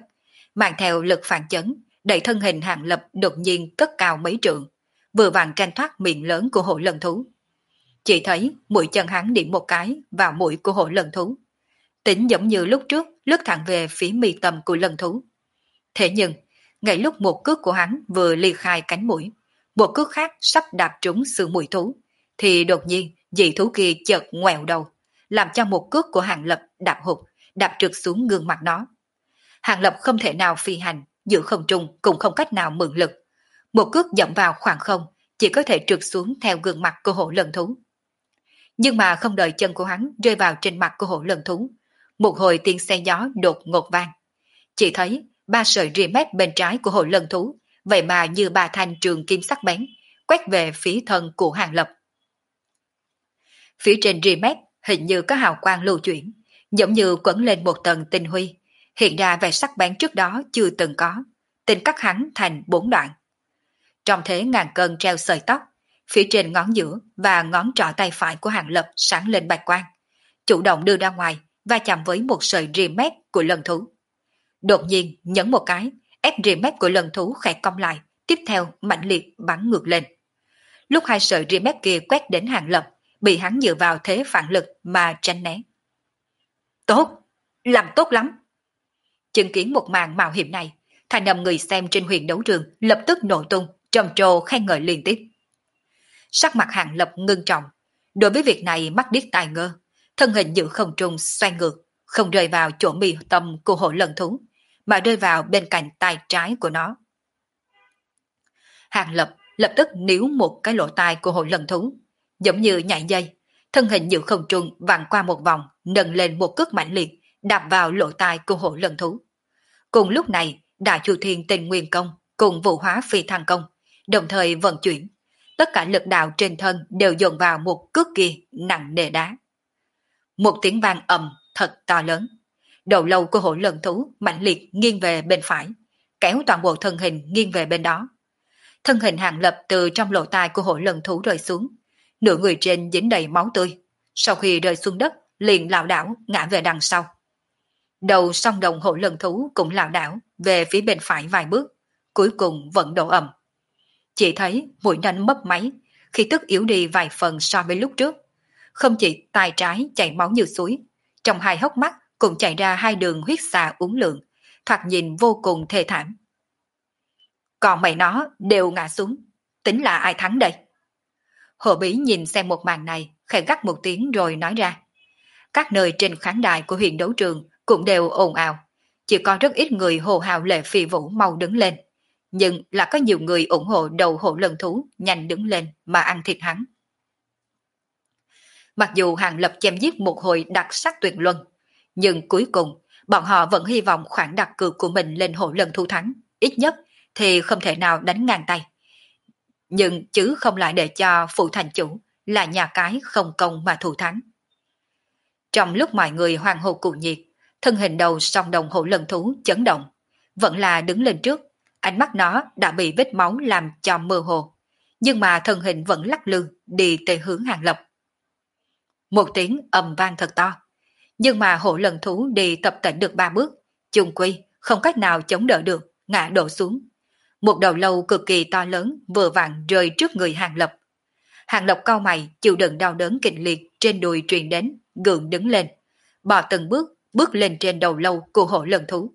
A: mang theo lực phản chấn, đẩy thân hình Hàng Lập đột nhiên cất cao mấy trượng, vừa vặn tranh thoát miệng lớn của hổ lân thú. Chỉ thấy mũi chân hắn điểm một cái vào mũi của hổ lân thú. Tính giống như lúc trước lướt thẳng về phía mi tâm của lân thú. Thế nhưng, ngay lúc một cước của hắn vừa ly khai cánh mũi, một cước khác sắp đạp trúng xương mũi thú, thì đột nhiên dị thú kia chợt ngoẹo đầu, làm cho một cước của Hàng Lập đạp hụt, đạp trượt xuống gương mặt nó. Hàng Lập không thể nào phi hành, giữa không trung cũng không cách nào mượn lực. Một cước dẫm vào khoảng không, chỉ có thể trượt xuống theo gương mặt của hổ lân thú. Nhưng mà không đợi chân của hắn rơi vào trên mặt của hổ lân thú, một hồi tiếng xe gió đột ngột vang. Chỉ thấy ba sợi rìa mép bên trái của hổ lân thú, vậy mà như ba thanh trường kim sắc bén, quét về phía thân của Hàng Lập. Phía trên rìa mép hình như có hào quang lưu chuyển, giống như quấn lên một tầng tinh huy, hiện ra vẻ sắc bén trước đó chưa từng có, tính cắt hắn thành 4 đoạn. Trong thế ngàn cân treo sợi tóc, phía trên ngón giữa và ngón trỏ tay phải của Hàng Lập sáng lên bạch quang, chủ động đưa ra ngoài và chạm với một sợi rìa mép của lân thú. Đột nhiên nhấn một cái, ép rìa mép của lân thú khẽ cong lại, tiếp theo mãnh liệt bắn ngược lên. Lúc hai sợi rìa mép kia quét đến Hàng Lập, bị hắn dựa vào thế phản lực mà tránh né. Tốt, làm tốt lắm. Chứng kiến một màn mạo hiểm này, thành âm người xem trên huyền đấu trường lập tức nổ tung, trầm trồ khen ngợi liên tiếp. Sắc mặt Hàng Lập ngưng trọng, đối với việc này mắt điếc tai ngơ, thân hình giữ không trung xoay ngược, không rơi vào chỗ mi tâm của hổ lân thú, mà rơi vào bên cạnh tay trái của nó. Hàng Lập lập tức níu một cái lỗ tai của hổ lân thú, giống như nhảy dây, thân hình giữ không trung vặn qua một vòng, nâng lên một cước mạnh liệt, đạp vào lỗ tai của hổ lân thú. Cùng lúc này, Đại Chu Thiên Tinh Nguyên Công cùng Vũ Hóa Phi Thăng Công đồng thời vận chuyển, tất cả lực đạo trên thân đều dồn vào một cước kia nặng nề đá. Một tiếng vang ầm thật to lớn, đầu lâu của hổ lân thú mạnh liệt nghiêng về bên phải, kéo toàn bộ thân hình nghiêng về bên đó. Thân hình Hàng Lập từ trong lỗ tai của hổ lân thú rơi xuống, nửa người trên dính đầy máu tươi, sau khi rơi xuống đất liền lảo đảo ngã về đằng sau. Đầu song đồng hổ lân thú cũng lảo đảo về phía bên phải vài bước, cuối cùng vẫn đổ ầm. Chỉ thấy mũi nanh mất máy, khí tức yếu đi vài phần so với lúc trước. Không chỉ tay trái chảy máu như suối, trong hai hốc mắt cũng chảy ra hai đường huyết xà uốn lượn, thoạt nhìn vô cùng thê thảm. Còn mày nó đều ngã xuống, tính là ai thắng đây? Hồ Bí nhìn xem một màn này, khẽ gắt một tiếng rồi nói ra. Các nơi trên khán đài của huyền đấu trường cũng đều ồn ào, chỉ có rất ít người hồ hào lệ phi vũ mau đứng lên, nhưng là có nhiều người ủng hộ đầu hổ lân thú nhanh đứng lên mà ăn thịt hắn. Mặc dù Hàng Lập chém giết một hồi đặc sắc tuyệt luân, nhưng cuối cùng bọn họ vẫn hy vọng khoản đặt cược của mình lên hổ lân thú thắng, ít nhất thì không thể nào đánh ngang tay. Nhưng chứ không lại để cho phụ thành chủ là nhà cái không công mà thủ thắng. Trong lúc mọi người hoan hô cuồng nhiệt, thân hình đầu song đồng hổ lân thú chấn động, vẫn là đứng lên trước, ánh mắt nó đã bị vết máu làm cho mơ hồ, nhưng mà thân hình vẫn lắc lư đi tới hướng Hàng Lập. Một tiếng ầm vang thật to, nhưng mà hổ lân thú đi tập tễnh được 3 bước, chung quy không cách nào chống đỡ được, ngã đổ xuống. Một đầu lâu cực kỳ to lớn vừa vặn rơi trước người Hàng Lập. Hàng Lập cau mày chịu đựng đau đớn kịch liệt trên đùi truyền đến, gượng đứng lên, bò từng bước bước lên trên đầu lâu của hổ lân thú.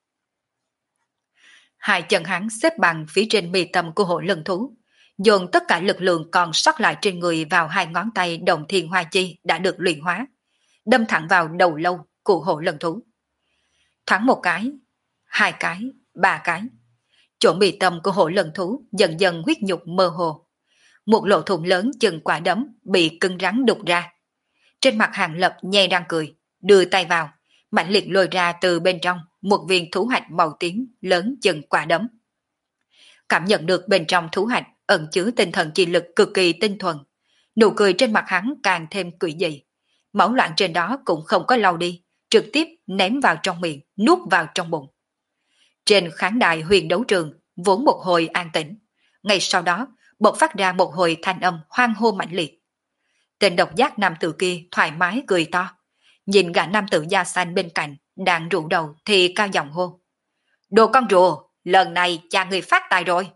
A: Hai chân hắn xếp bằng phía trên mi tâm của hổ lân thú, dồn tất cả lực lượng còn sót lại trên người vào hai ngón tay đồng thiên hoa chi đã được luyện hóa, đâm thẳng vào đầu lâu của hổ lân thú. Thoáng một cái, hai cái, ba cái, chỗ mi tâm của hổ lân thú dần dần huyết nhục mơ hồ. Một lỗ thủng lớn chừng quả đấm bị cứng rắn đục ra. Trên mặt Hàng Lập nhe răng cười, đưa tay vào, mạnh liệt lôi ra từ bên trong một viên thú hạch màu tím lớn chừng quả đấm. Cảm nhận được bên trong thú hạch ẩn chứa tinh thần chi lực cực kỳ tinh thuần, nụ cười trên mặt hắn càng thêm quỷ dị. Máu loạn trên đó cũng không có lau đi, trực tiếp ném vào trong miệng, nuốt vào trong bụng. Trên khán đài huyền đấu trường vốn một hồi an tĩnh, ngay sau đó bộc phát ra một hồi thanh âm hoang hô mạnh liệt. Tên độc giác nam tử kia thoải mái cười to, nhìn gã nam tử da xanh bên cạnh đang rũ đầu thì cao giọng hô: Đồ con rùa, lần này cha người phát tài rồi.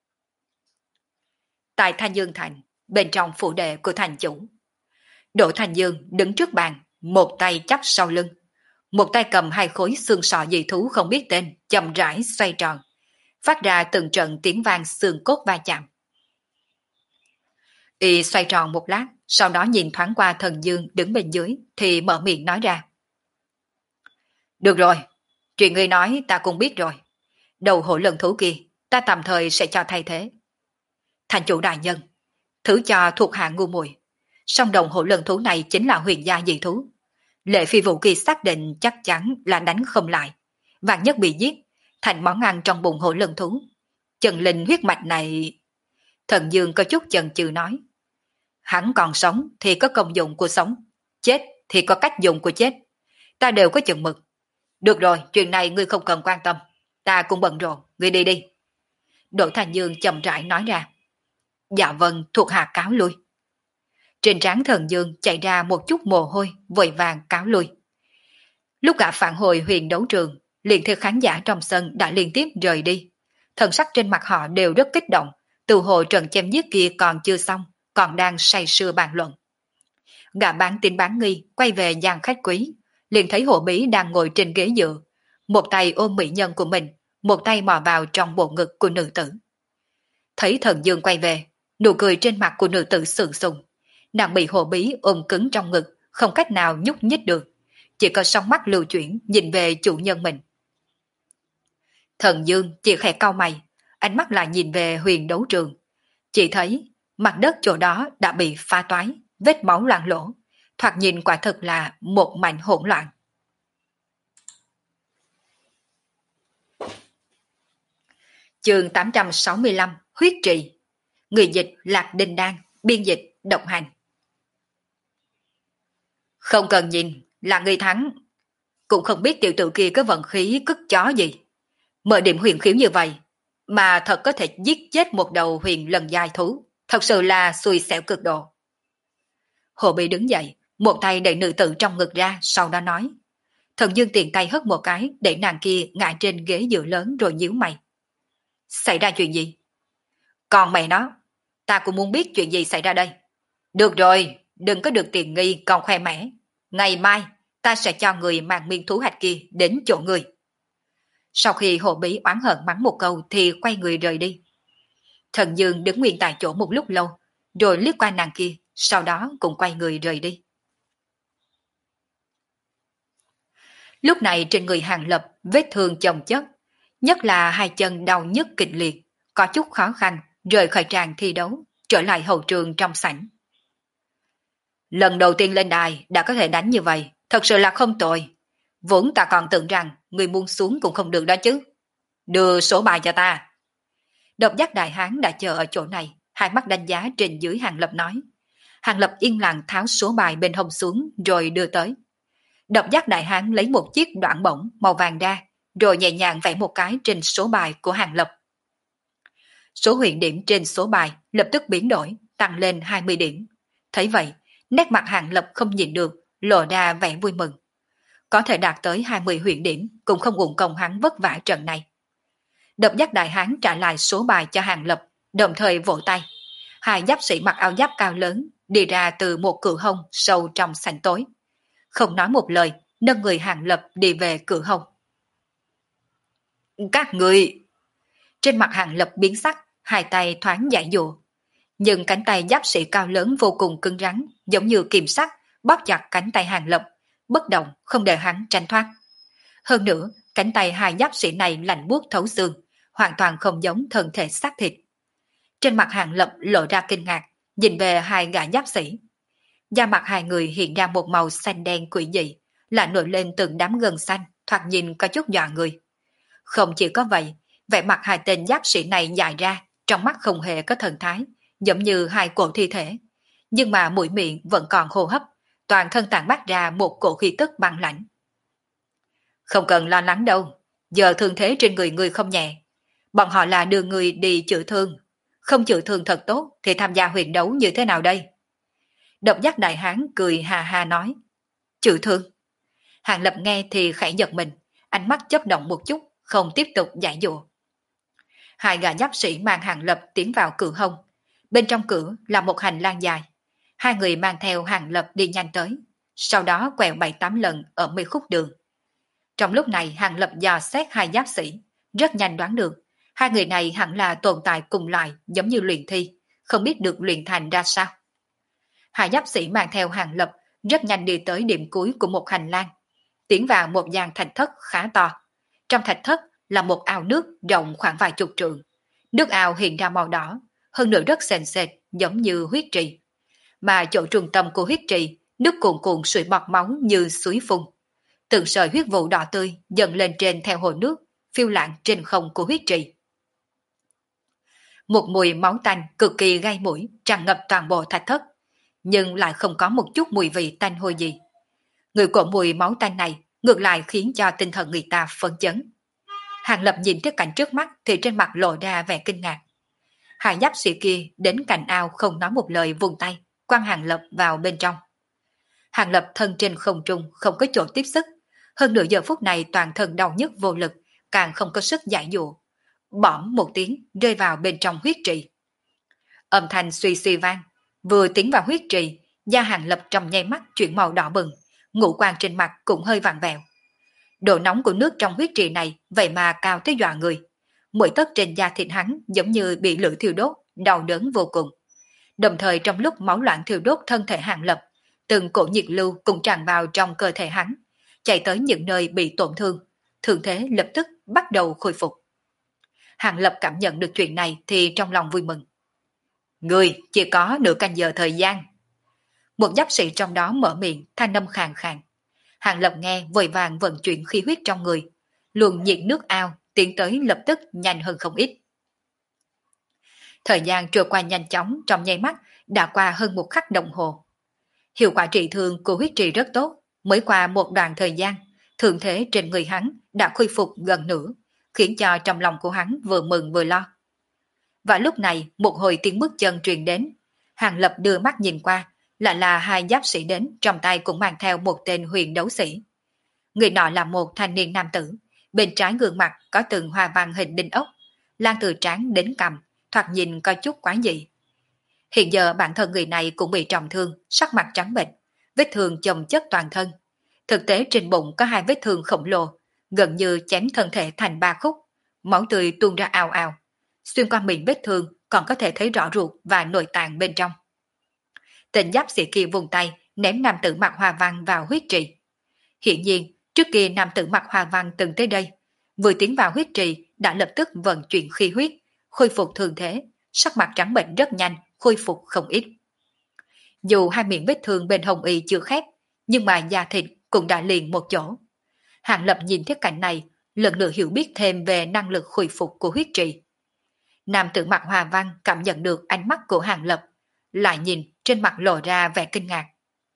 A: Tại Thanh Dương Thành, bên trong phủ đệ của thành chủ, Đỗ Thành Dương đứng trước bàn, một tay chắp sau lưng, một tay cầm hai khối xương sọ dị thú không biết tên, chậm rãi xoay tròn, phát ra từng trận tiếng vang xương cốt va chạm. Y xoay tròn một lát, sau đó nhìn thoáng qua Thần Dương đứng bên dưới, thì mở miệng nói ra. Được rồi, chuyện ngươi nói ta cũng biết rồi. Đầu hổ lần thú kia, ta tạm thời sẽ cho thay thế. Thành chủ đại nhân, thứ cho thuộc hạ ngu muội. Song đồng hổ lần thú này chính là huyền gia dị thú. Lệ Phi Vũ Kỳ xác định chắc chắn là đánh không lại. Vạn nhất bị giết, thành món ăn trong bụng hổ lần thú. Trần linh huyết mạch này... Thần Dương có chút chần chừ nói. Hắn còn sống thì có công dụng của sống, chết thì có cách dùng của chết. Ta đều có chừng mực. Được rồi, chuyện này ngươi không cần quan tâm. Ta cũng bận rộn, ngươi đi đi. Đỗ Thành Dương chậm rãi nói ra. Dạ vâng, thuộc hạ cáo lui. Trên trán Thần Dương chạy ra một chút mồ hôi, vội vàng cáo lui. Lúc gã phản hồi huyền đấu trường, liền theo khán giả trong sân đã liên tiếp rời đi. Thần sắc trên mặt họ đều rất kích động, từ hồ trận chém giết kia còn chưa xong, còn đang say sưa bàn luận. Gã bán tin bán nghi quay về gian khách quý, liền thấy Hồ Bí đang ngồi trên ghế dựa, một tay ôm mỹ nhân của mình, một tay mò vào trong bộ ngực của nữ tử. Thấy Thần Dương quay về, nụ cười trên mặt của nữ tử sượng sùng, nàng bị Hồ Bí ôm cứng trong ngực, không cách nào nhúc nhích được, chỉ có sóng mắt lưu chuyển nhìn về chủ nhân mình. Thần Dương chỉ khẽ cau mày, ánh mắt lại nhìn về huyền đấu trường, chỉ thấy mặt đất chỗ đó đã bị phá toái, vết máu loang lổ, thoạt nhìn quả thực là một mảnh hỗn loạn. Chương 865 Huyết trì. Người dịch Lạc Đinh Đan, biên dịch Độc Hành. Không cần nhìn, là người thắng. Cũng không biết tiểu tử kia có vận khí cất chó gì. Mở điểm huyền khiếu như vậy, mà thật có thể giết chết một đầu huyền lần giai thú. Thật sự là xui xẻo cực độ. Hồ Bị đứng dậy, một tay đẩy nữ tử trong ngực ra, sau đó nói. Thần Dương tiện tay hất một cái, để nàng kia ngã trên ghế dựa lớn rồi nhíu mày. Xảy ra chuyện gì? Còn mẹ nó, ta cũng muốn biết chuyện gì xảy ra đây. Được rồi, đừng có được tiền nghi còn khoe mẽ. Ngày mai, ta sẽ cho người mang miên thú hạch kia đến chỗ người. Sau khi Hồ Bí oán hận mắng một câu thì quay người rời đi. Thần Dương đứng nguyên tại chỗ một lúc lâu, rồi liếc qua nàng kia, sau đó cũng quay người rời đi. Lúc này trên người Hàng Lập vết thương chồng chất, nhất là hai chân đau nhức kịch liệt, có chút khó khăn, rời khỏi tràng thi đấu, trở lại hậu trường trong sảnh. Lần đầu tiên lên đài đã có thể đánh như vậy, thật sự là không tồi. Vốn ta còn tưởng rằng người muốn xuống cũng không được đó chứ. Đưa số bài cho ta. Độc giác đại hán đã chờ ở chỗ này, hai mắt đánh giá trên dưới Hàng Lập nói. Hàng Lập yên lặng tháo số bài bên hông xuống rồi đưa tới. Độc giác đại hán lấy một chiếc đoạn bổng màu vàng ra, rồi nhẹ nhàng vẽ một cái trên số bài của Hàng Lập. Số huyền điểm trên số bài lập tức biến đổi, tăng lên 20 điểm. Thấy vậy, nét mặt Hàng Lập không nhìn được, lộ ra vẻ vui mừng. Có thể đạt tới 20 huyền điểm cũng không uổng công hắn vất vả trận này. Độc giác đại hán trả lại số bài cho Hàng Lập, đồng thời vỗ tay. Hai giáp sĩ mặc áo giáp cao lớn đi ra từ một cửa hông sâu trong sảnh tối. Không nói một lời, nâng người Hàng Lập đi về cửa hông. Các người... Trên mặt Hàng Lập biến sắc, hai tay thoáng giải dụa. Nhưng cánh tay giáp sĩ cao lớn vô cùng cứng rắn, giống như kiềm sắt, bóp chặt cánh tay Hàng Lập, bất động không để hắn tránh thoát. Hơn nữa, cánh tay hai giáp sĩ này lạnh buốt thấu xương, hoàn toàn không giống thân thể xác thịt. Trên mặt Hàng Lập lộ ra kinh ngạc, nhìn về hai gã giáp sĩ. Da mặt hai người hiện ra một màu xanh đen quỷ dị, là nổi lên từng đám gân xanh, thoạt nhìn có chút dọa người. Không chỉ có vậy, vẻ mặt hai tên giáp sĩ này dài ra, trong mắt không hề có thần thái, giống như hai cổ thi thể. Nhưng mà mũi miệng vẫn còn hô hấp, toàn thân tản mát ra một cổ khí tức băng lãnh. Không cần lo lắng đâu, giờ thương thế trên người người không nhẹ. Bọn họ là đưa người đi chữa thương. Không chữa thương thật tốt thì tham gia huyền đấu như thế nào đây? Độc giác đại hán cười hà hà nói. Chữa thương. Hàng Lập nghe thì khẽ giật mình, ánh mắt chớp động một chút, không tiếp tục giải dụa. Hai gã giáp sĩ mang Hàng Lập tiến vào cửa hông. Bên trong cửa là một hành lang dài. Hai người mang theo Hàng Lập đi nhanh tới, sau đó quẹo 7-8 lần ở mi khúc đường. Trong lúc này Hàng Lập dò xét hai giáp sĩ, rất nhanh đoán được hai người này hẳn là tồn tại cùng loại giống như luyện thi, không biết được luyện thành ra sao. Hai giáp sĩ mang theo Hàng Lập rất nhanh đi tới điểm cuối của một hành lang, tiến vào một gian thạch thất khá to. Trong thạch thất là một ao nước rộng khoảng vài chục trượng. Nước ao hiện ra màu đỏ, hơn nữa rất sền sệt giống như huyết trì. Mà chỗ trung tâm của huyết trì, nước cuồn cuộn sủi bọt máu như suối phun. Từng sợi huyết vụ đỏ tươi dần lên trên theo hồ nước, phiêu lãng trên không của huyết trì. Một mùi máu tanh cực kỳ gai mũi tràn ngập toàn bộ thạch thất, nhưng lại không có một chút mùi vị tanh hôi gì. Người của mùi máu tanh này ngược lại khiến cho tinh thần người ta phấn chấn. Hàng Lập nhìn thấy cảnh trước mắt thì trên mặt lộ ra vẻ kinh ngạc. Hai giáp sĩ kia đến cạnh ao không nói một lời, vùng tay quăng Hàng Lập vào bên trong. Hàng Lập thân trên không trung không có chỗ tiếp sức, hơn nửa giờ phút này toàn thân đau nhức vô lực, càng không có sức giải dụa. Bõm một tiếng rơi vào bên trong huyết trì. Âm thanh suy suy vang, vừa tiến vào huyết trì, da Hàng Lập trong nháy mắt chuyển màu đỏ bừng, ngũ quan trên mặt cũng hơi vặn vẹo. Độ nóng của nước trong huyết trì này vậy mà cao tới dọa người. Mỗi tấc trên da thịt hắn giống như bị lửa thiêu đốt, đau đớn vô cùng. Đồng thời trong lúc máu loạn thiêu đốt thân thể Hàng Lập, từng cổ nhiệt lưu cũng tràn vào trong cơ thể hắn, chạy tới những nơi bị tổn thương, thương thế lập tức bắt đầu khôi phục. Hàng Lập cảm nhận được chuyện này thì trong lòng vui mừng. Người chỉ có nửa canh giờ thời gian. Một giáp sĩ trong đó mở miệng, thanh âm khàn khàn. Hàng Lập nghe vội vàng vận chuyển khí huyết trong người, luồng nhiệt nước ao tiến tới lập tức nhanh hơn không ít. Thời gian trôi qua nhanh chóng, trong nháy mắt đã qua hơn một khắc đồng hồ. Hiệu quả trị thương của huyết trì rất tốt, mới qua một đoạn thời gian, thương thế trên người hắn đã khôi phục gần nửa, khiến cho trong lòng của hắn vừa mừng vừa lo. Và lúc này một hồi tiếng bước chân truyền đến, Hàng Lập đưa mắt nhìn qua, lại là hai giáp sĩ đến, trong tay cũng mang theo một tên huyền đấu sĩ. Người nọ là một thanh niên nam tử, bên trái gương mặt có từng hoa văn hình đinh ốc, lan từ trán đến cằm, thoạt nhìn có chút quái dị. Hiện giờ bản thân người này cũng bị trọng thương, sắc mặt trắng bệch, vết thương chồng chất toàn thân. Thực tế trên bụng có hai vết thương khổng lồ, gần như chém thân thể thành ba khúc, máu tươi tuôn ra ào ào. Xuyên qua miệng vết thương còn có thể thấy rõ ruột và nội tạng bên trong. Tên giáp sĩ kia vùng tay ném nam tử mặc hoa văn vào huyết trì. Hiện nhiên, trước kia nam tử mặc hoa văn từng tới đây, vừa tiến vào huyết trì đã lập tức vận chuyển khí huyết, khôi phục thương thế, sắc mặt trắng bệnh rất nhanh, khôi phục không ít. Dù hai miệng vết thương bên hồng y chưa khép, nhưng mà da thịt cũng đã liền một chỗ. Hàng Lập nhìn thấy cảnh này, lần nữa hiểu biết thêm về năng lực khôi phục của huyết trì. Nam tử mặc hoa văn cảm nhận được ánh mắt của Hàng Lập, lại nhìn trên mặt lộ ra vẻ kinh ngạc.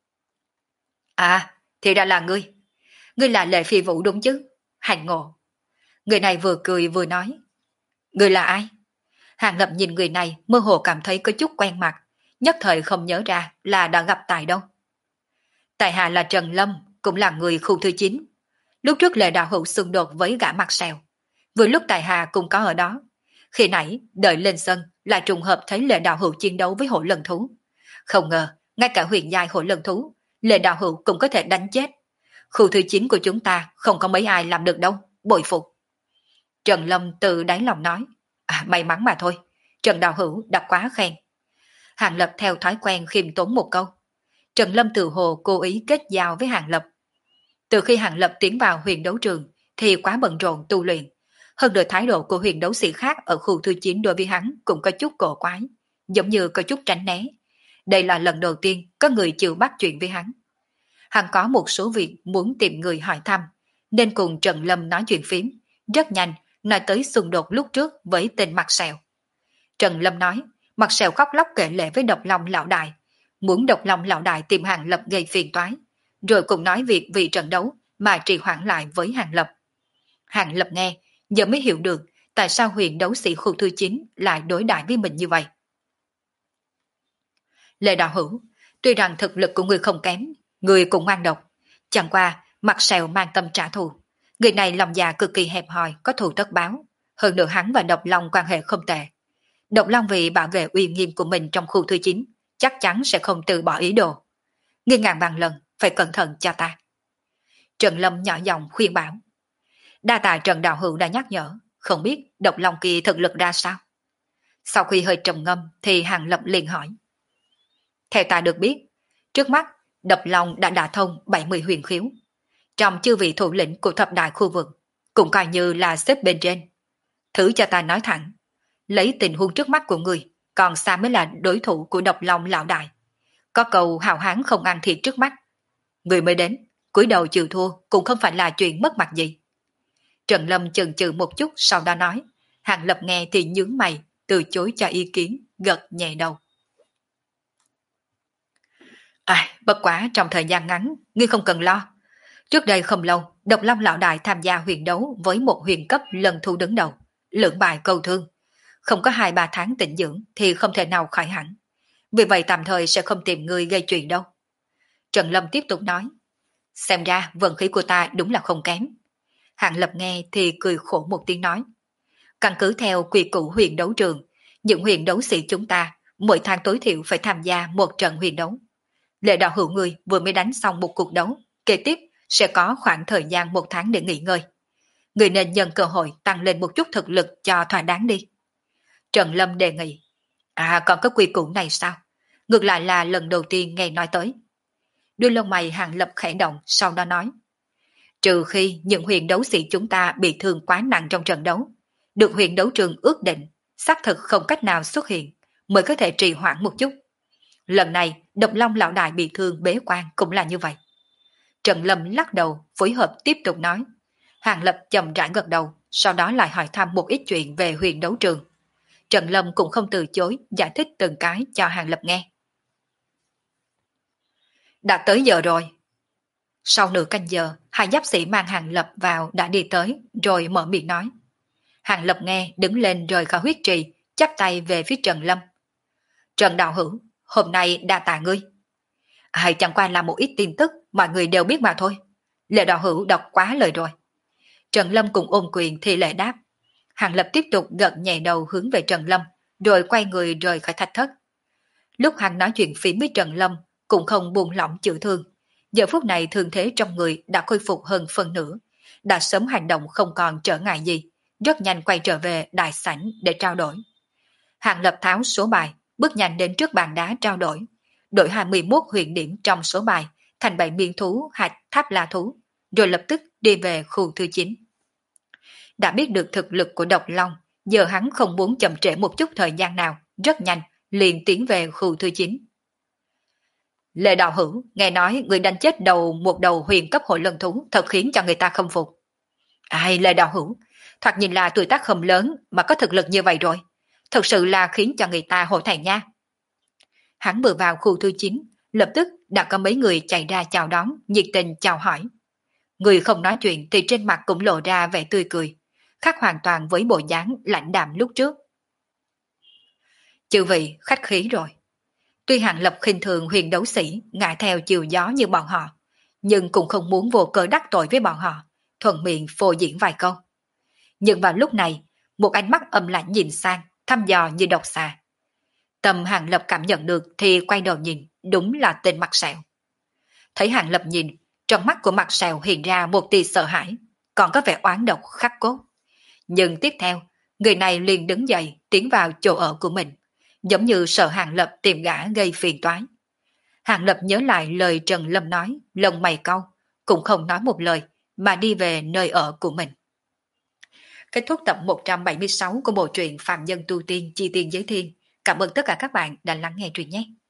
A: À, thì ra là ngươi. Ngươi là Lệ Phi Vũ đúng chứ? Hành ngộ. Người này vừa cười vừa nói. Ngươi là ai? Hàng Lập nhìn người này mơ hồ cảm thấy có chút quen mặt, nhất thời không nhớ ra là đã gặp tại đâu. Tại hạ là Trần Lâm, cũng là người khu thứ 9. Lúc trước Lệ đạo hữu xung đột với gã mặt sẹo. Vừa lúc tại hạ cũng có ở đó. Khi nãy, đợi lên sân, lại trùng hợp thấy Lệ đạo hữu chiến đấu với hổ lân thú. Không ngờ, ngay cả huyền giai hổ lân thú, Lệ đạo hữu cũng có thể đánh chết. Khu thứ 9 của chúng ta không có mấy ai làm được đâu, bội phục. Trần Lâm từ đáy lòng nói. May mắn mà thôi, Trần đạo hữu đã quá khen. Hàng Lập theo thói quen khiêm tốn một câu. Trần Lâm tự hồ cố ý kết giao với Hàng Lập. Từ khi Hàng Lập tiến vào huyền đấu trường thì quá bận rộn tu luyện. Hơn nữa thái độ của huyền đấu sĩ khác ở khu thứ 9 đối với hắn cũng có chút cổ quái, giống như có chút tránh né. Đây là lần đầu tiên có người chịu bắt chuyện với hắn. Hắn có một số việc muốn tìm người hỏi thăm, nên cùng Trần Lâm nói chuyện phím, rất nhanh nói tới xung đột lúc trước với tên mặt sẹo. Trần Lâm nói, mặt sẹo khóc lóc kể lể với Độc Long lão đại, muốn Độc Long lão đại tìm Hàng Lập gây phiền toái, rồi cùng nói việc vì trận đấu mà trì hoãn lại với Hàng Lập. Hàng Lập nghe, giờ mới hiểu được tại sao huyền đấu sĩ khu thứ 9 lại đối đãi với mình như vậy. Lệ đạo hữu, tuy rằng thực lực của người không kém, người cũng ngoan độc, chẳng qua mặt sẹo mang tâm trả thù. Người này lòng dạ cực kỳ hẹp hòi, có thù tất báo. Hơn nữa hắn và Độc Long quan hệ không tệ. Độc Long vì bảo vệ uy nghiêm của mình trong khu thứ 9, chắc chắn sẽ không từ bỏ ý đồ. Ngươi ngàn vạn lần, phải cẩn thận cho ta. Trần Lâm nhỏ giọng khuyên bảo. Đa tạ Trần Đạo Hữu đã nhắc nhở, không biết Độc Long kia thực lực ra sao. Sau khi hơi trầm ngâm thì Hàng Lập liền hỏi. Theo ta được biết, trước mắt Độc Long đã đả thông 70 huyền khiếu. Trong chư vị thủ lĩnh của thập đại khu vực, cũng coi như là xếp bên trên. Thử cho ta nói thẳng, lấy tình huống trước mắt của người, còn xa mới là đối thủ của Độc Long lão đại. Có câu hào hán không ăn thịt trước mắt. Người mới đến, cúi đầu chịu thua cũng không phải là chuyện mất mặt gì. Trần Lâm chần chừ một chút sau đó nói. Hàng Lập nghe thì nhướng mày, từ chối cho ý kiến, gật nhẹ đầu. Bất quá trong thời gian ngắn, ngươi không cần lo. Trước đây không lâu, Độc Long lão đại tham gia huyền đấu với một huyền cấp lần thu đứng đầu, lưỡng bại câu thương. Không có 2-3 tháng tĩnh dưỡng thì không thể nào khỏi hẳn. Vì vậy tạm thời sẽ không tìm ngươi gây chuyện đâu. Trần Lâm tiếp tục nói. Xem ra vận khí của ta đúng là không kém. Hàng Lập nghe thì cười khổ một tiếng nói. Căn cứ theo quy củ huyền đấu trường, những huyền đấu sĩ chúng ta mỗi tháng tối thiểu phải tham gia một trận huyền đấu. Lệ Đạo Hữu người vừa mới đánh xong một cuộc đấu, kế tiếp sẽ có khoảng thời gian 1 tháng để nghỉ ngơi. Người nên nhân cơ hội tăng lên một chút thực lực cho thỏa đáng đi. Trần Lâm đề nghị. Còn có quy củ này sao? Ngược lại là lần đầu tiên nghe nói tới. Đuôi lông mày Hàng Lập khẽ động, sau đó nói. Trừ khi những huyền đấu sĩ chúng ta bị thương quá nặng trong trận đấu, được huyền đấu trường ước định, xác thực không cách nào xuất hiện, mới có thể trì hoãn một chút. Lần này, Độc Long lão đại bị thương bế quan cũng là như vậy. Trần Lâm lắc đầu, phối hợp tiếp tục nói. Hàng Lập chậm rãi gật đầu, sau đó lại hỏi thăm một ít chuyện về huyền đấu trường. Trần Lâm cũng không từ chối, giải thích từng cái cho Hàng Lập nghe. Đã tới giờ rồi. Sau nửa canh giờ, hai giáp sĩ mang Hàng Lập vào đã đi tới, rồi mở miệng nói. Hàng Lập nghe, đứng lên rời khỏi huyết trì, chắp tay về phía Trần Lâm. Trần Đạo Hữu, hôm nay đa tạ ngươi. Chẳng qua là một ít tin tức mọi người đều biết mà thôi. Lệ Đạo Hữu đọc quá lời rồi. Trần Lâm cùng ôm quyền thì lệ đáp. Hàng Lập tiếp tục gật nhẹ đầu hướng về Trần Lâm, rồi quay người rời khỏi thạch thất. Lúc hắn nói chuyện phím với Trần Lâm, cũng không buông lỏng chịu thương. Giờ phút này thương thế trong người đã khôi phục hơn phần nửa, đã sớm hành động không còn trở ngại gì, rất nhanh quay trở về đại sảnh để trao đổi. Hàng Lập tháo số bài, bước nhanh đến trước bàn đá trao đổi, đổi 21 huyền điểm trong số bài thành 7 miếng thú hạch tháp la thú, rồi lập tức đi về khu thứ 9. Đã biết được thực lực của Độc Long, giờ hắn không muốn chậm trễ một chút thời gian nào, rất nhanh liền tiến về khu thứ 9. Lệ Đạo Hữu, nghe nói người đánh chết một đầu huyền cấp hội lân thú thật khiến cho người ta khâm phục. Lệ Đạo Hữu, thoạt nhìn là tuổi tác không lớn mà có thực lực như vậy rồi, thật sự là khiến cho người ta hổ thẹn nha. Hắn vừa vào khu thứ 9, lập tức đã có mấy người chạy ra chào đón, nhiệt tình chào hỏi. Người không nói chuyện thì trên mặt cũng lộ ra vẻ tươi cười, khác hoàn toàn với bộ dáng lãnh đạm lúc trước. Chư vị khách khí rồi. Tuy Hàng Lập khinh thường huyền đấu sĩ, ngại theo chiều gió như bọn họ, nhưng cũng không muốn vô cớ đắc tội với bọn họ, thuận miệng phô diễn vài câu. Nhưng vào lúc này, một ánh mắt âm lạnh nhìn sang, thăm dò như độc xà. Tâm Hàng Lập cảm nhận được thì quay đầu nhìn, đúng là tên Mặt Sẹo. Thấy Hàng Lập nhìn, trong mắt của Mặt Sẹo hiện ra một tia sợ hãi, còn có vẻ oán độc khắc cốt. Nhưng tiếp theo, người này liền đứng dậy tiến vào chỗ ở của mình, giống như sợ Hàng Lập tìm gã gây phiền toái. Hàng Lập nhớ lại lời Trần Lâm nói, lông mày cau, cũng không nói một lời, mà đi về nơi ở của mình. Kết thúc tập 176 của bộ truyện Phạm Nhân Tu Tiên Chi Tiên Giới Thiên. Cảm ơn tất cả các bạn đã lắng nghe truyện nhé.